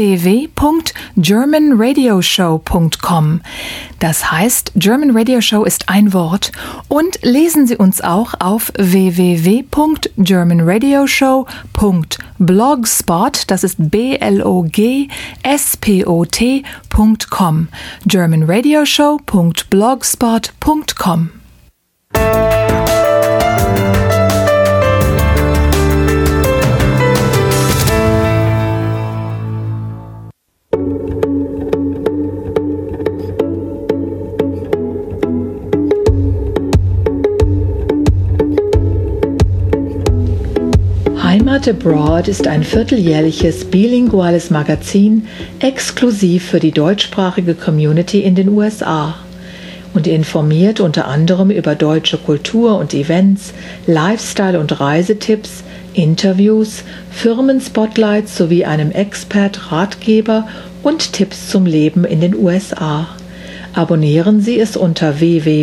www.germanradioshow.com. Das heißt, German Radio Show ist ein Wort. Und lesen Sie uns auch auf www.germanradioshow.blogspot, das ist blogspot.com. germanradioshow.blogspot.com. Heimat Abroad ist ein vierteljährliches bilinguales Magazin exklusiv für die deutschsprachige Community in den USA und informiert unter anderem über deutsche Kultur und Events, Lifestyle- und Reisetipps, Interviews, Firmenspotlights sowie einem Expert-Ratgeber und Tipps zum Leben in den USA. Abonnieren Sie es unter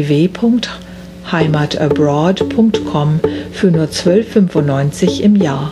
www.heimatabroad.com für nur $12,95 im Jahr.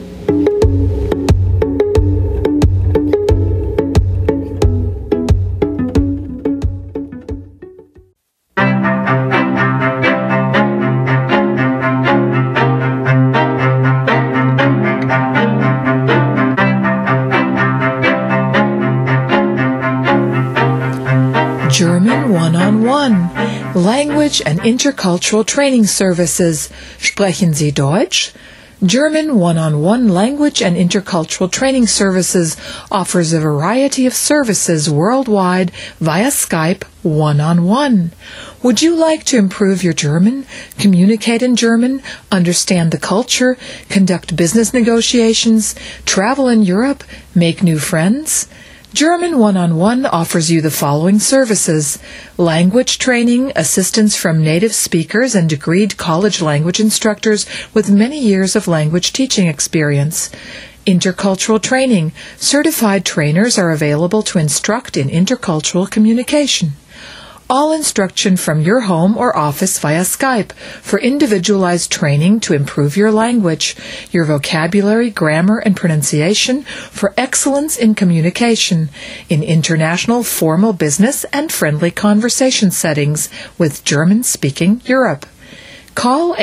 German One-on-One, Language and Intercultural Training Services. Sprechen Sie Deutsch? German One-on-One Language and Intercultural Training Services offers a variety of services worldwide via Skype one-on-one. Would you like to improve your German, communicate in German, understand the culture, conduct business negotiations, travel in Europe, make new friends? German One-on-One offers you the following services: language training, assistance from native speakers and degreed college language instructors with many years of language teaching experience. Intercultural training. Certified trainers are available to instruct in intercultural communication. All instruction from your home or office via Skype for individualized training to improve your language, your vocabulary, grammar, and pronunciation for excellence in communication in international formal business and friendly conversation settings with German-speaking Europe. Call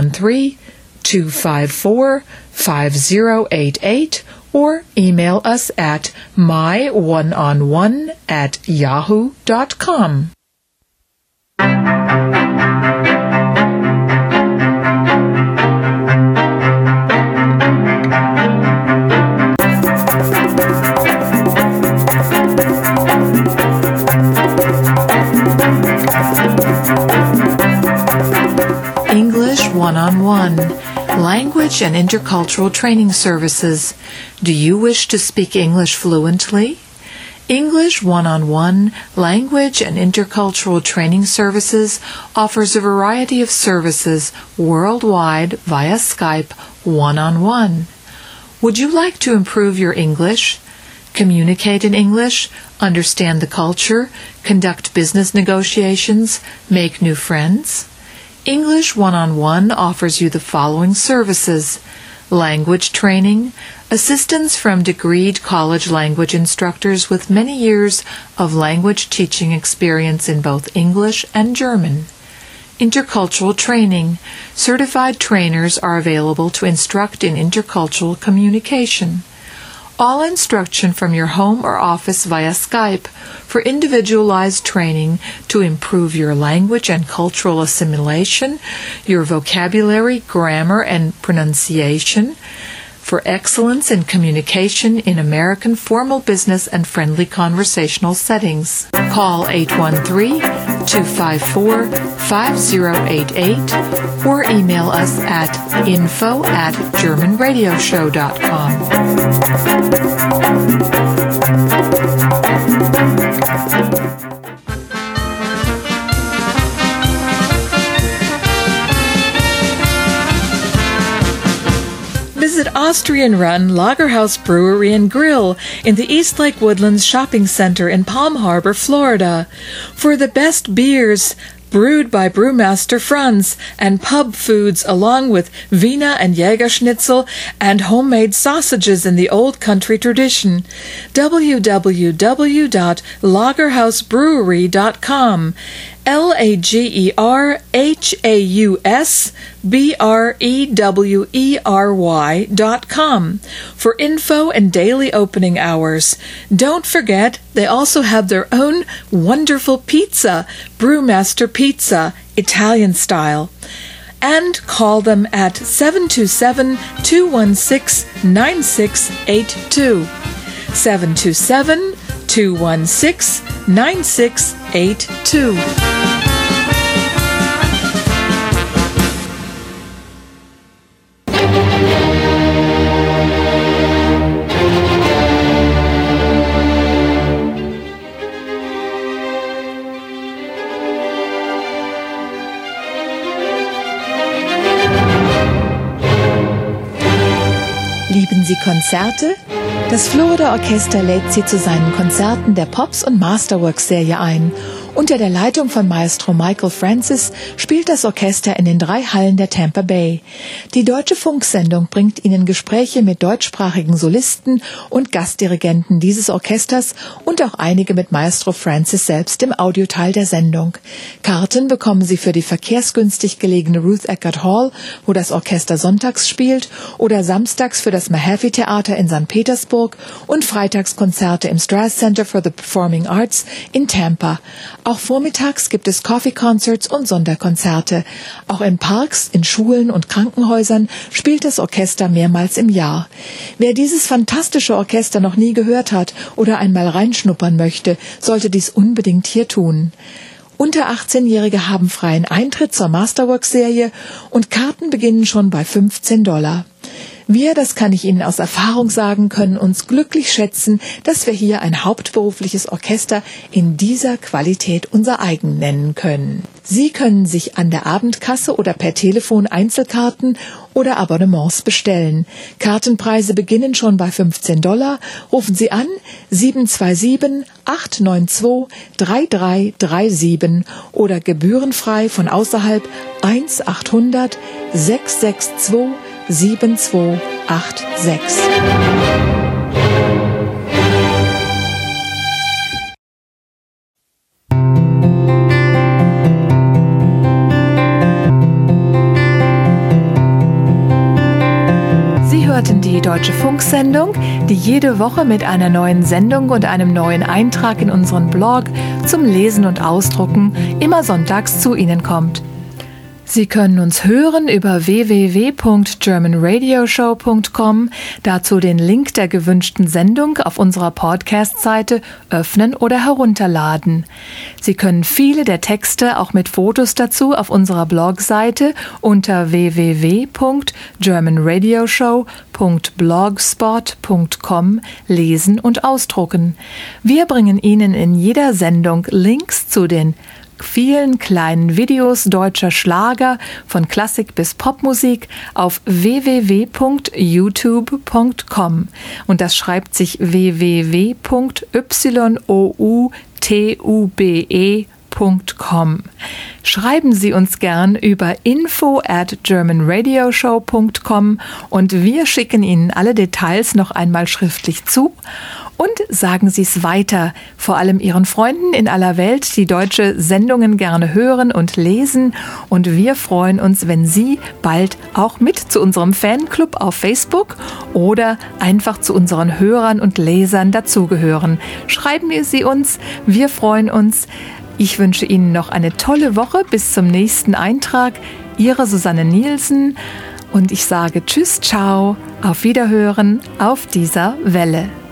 813-254-5088 or email us at myoneonone@yahoo.com. English One-on-One, Language and Intercultural Training Services. Do you wish to speak English fluently? English One-on-One, Language and Intercultural Training Services offers a variety of services worldwide via Skype one-on-one. Would you like to improve your English, communicate in English, understand the culture, conduct business negotiations, make new friends? English One-on-One offers you the following services: language training, assistance from degreed college language instructors with many years of language teaching experience in both English and German. Intercultural training. Certified trainers are available to instruct in intercultural communication. All instruction from your home or office via Skype for individualized training to improve your language and cultural assimilation, your vocabulary, grammar, and pronunciation, for excellence in communication in American formal business and friendly conversational settings. Call 813-254-5088 or email us at info@germanradioshow.com. Visit Austrian-run Lagerhaus Brewery and Grill in the East Lake Woodlands Shopping Center in Palm Harbor, Florida, for the best beers, brewed by Brewmaster Franz, and pub foods along with Wiener and Jägerschnitzel and homemade sausages in the old country tradition. www.lagerhausbrewery.com LagerhausBrewery.com for info and daily opening hours. Don't forget, they also have their own wonderful pizza, Brewmaster Pizza, Italian style. And call them at 727-216-9682. 727-216-9682. Lieben Sie Konzerte? Das Florida Orchester lädt Sie zu seinen Konzerten der Pops- und Masterworks-Serie ein. Unter der Leitung von Maestro Michael Francis spielt das Orchester in den 3 Hallen der Tampa Bay. Die Deutsche Funksendung bringt Ihnen Gespräche mit deutschsprachigen Solisten und Gastdirigenten dieses Orchesters und auch einige mit Maestro Francis selbst im Audioteil der Sendung. Karten bekommen Sie für die verkehrsgünstig gelegene Ruth Eckerd Hall, wo das Orchester sonntags spielt, oder samstags für das Mahaffey Theater in St. Petersburg und Freitagskonzerte im Strass Center for the Performing Arts in Tampa. Auch vormittags gibt es Coffee Concerts und Sonderkonzerte. Auch in Parks, in Schulen und Krankenhäusern spielt das Orchester mehrmals im Jahr. Wer dieses fantastische Orchester noch nie gehört hat oder einmal reinschnuppern möchte, sollte dies unbedingt hier tun. Unter 18-Jährige haben freien Eintritt zur Masterworks-Serie und Karten beginnen schon bei $15. Wir, das kann ich Ihnen aus Erfahrung sagen, können uns glücklich schätzen, dass wir hier ein hauptberufliches Orchester in dieser Qualität unser eigen nennen können. Sie können sich an der Abendkasse oder per Telefon Einzelkarten oder Abonnements bestellen. Kartenpreise beginnen schon bei $15. Rufen Sie an 727-892-3337 oder gebührenfrei von außerhalb 1-800-662-7286. Sie hörten die Deutsche Funksendung, die jede Woche mit einer neuen Sendung und einem neuen Eintrag in unseren Blog zum Lesen und Ausdrucken immer sonntags zu Ihnen kommt. Sie können uns hören über www.germanradioshow.com, dazu den Link der gewünschten Sendung auf unserer Podcast-Seite öffnen oder herunterladen. Sie können viele der Texte auch mit Fotos dazu auf unserer Blogseite unter www.germanradioshow.blogspot.com lesen und ausdrucken. Wir bringen Ihnen in jeder Sendung Links zu den vielen kleinen Videos deutscher Schlager von Klassik bis Popmusik auf www.youtube.com und das schreibt sich www.youtube.com. Schreiben Sie uns gern über info@germanradioshow.com und wir schicken Ihnen alle Details noch einmal schriftlich zu. Und sagen Sie es weiter, vor allem Ihren Freunden in aller Welt, die deutsche Sendungen gerne hören und lesen. Und wir freuen uns, wenn Sie bald auch mit zu unserem Fanclub auf Facebook oder einfach zu unseren Hörern und Lesern dazugehören. Schreiben Sie uns, wir freuen uns. Ich wünsche Ihnen noch eine tolle Woche. Bis zum nächsten Eintrag. Ihre Susanne Nielsen. Und ich sage Tschüss, ciao, auf Wiederhören auf dieser Welle.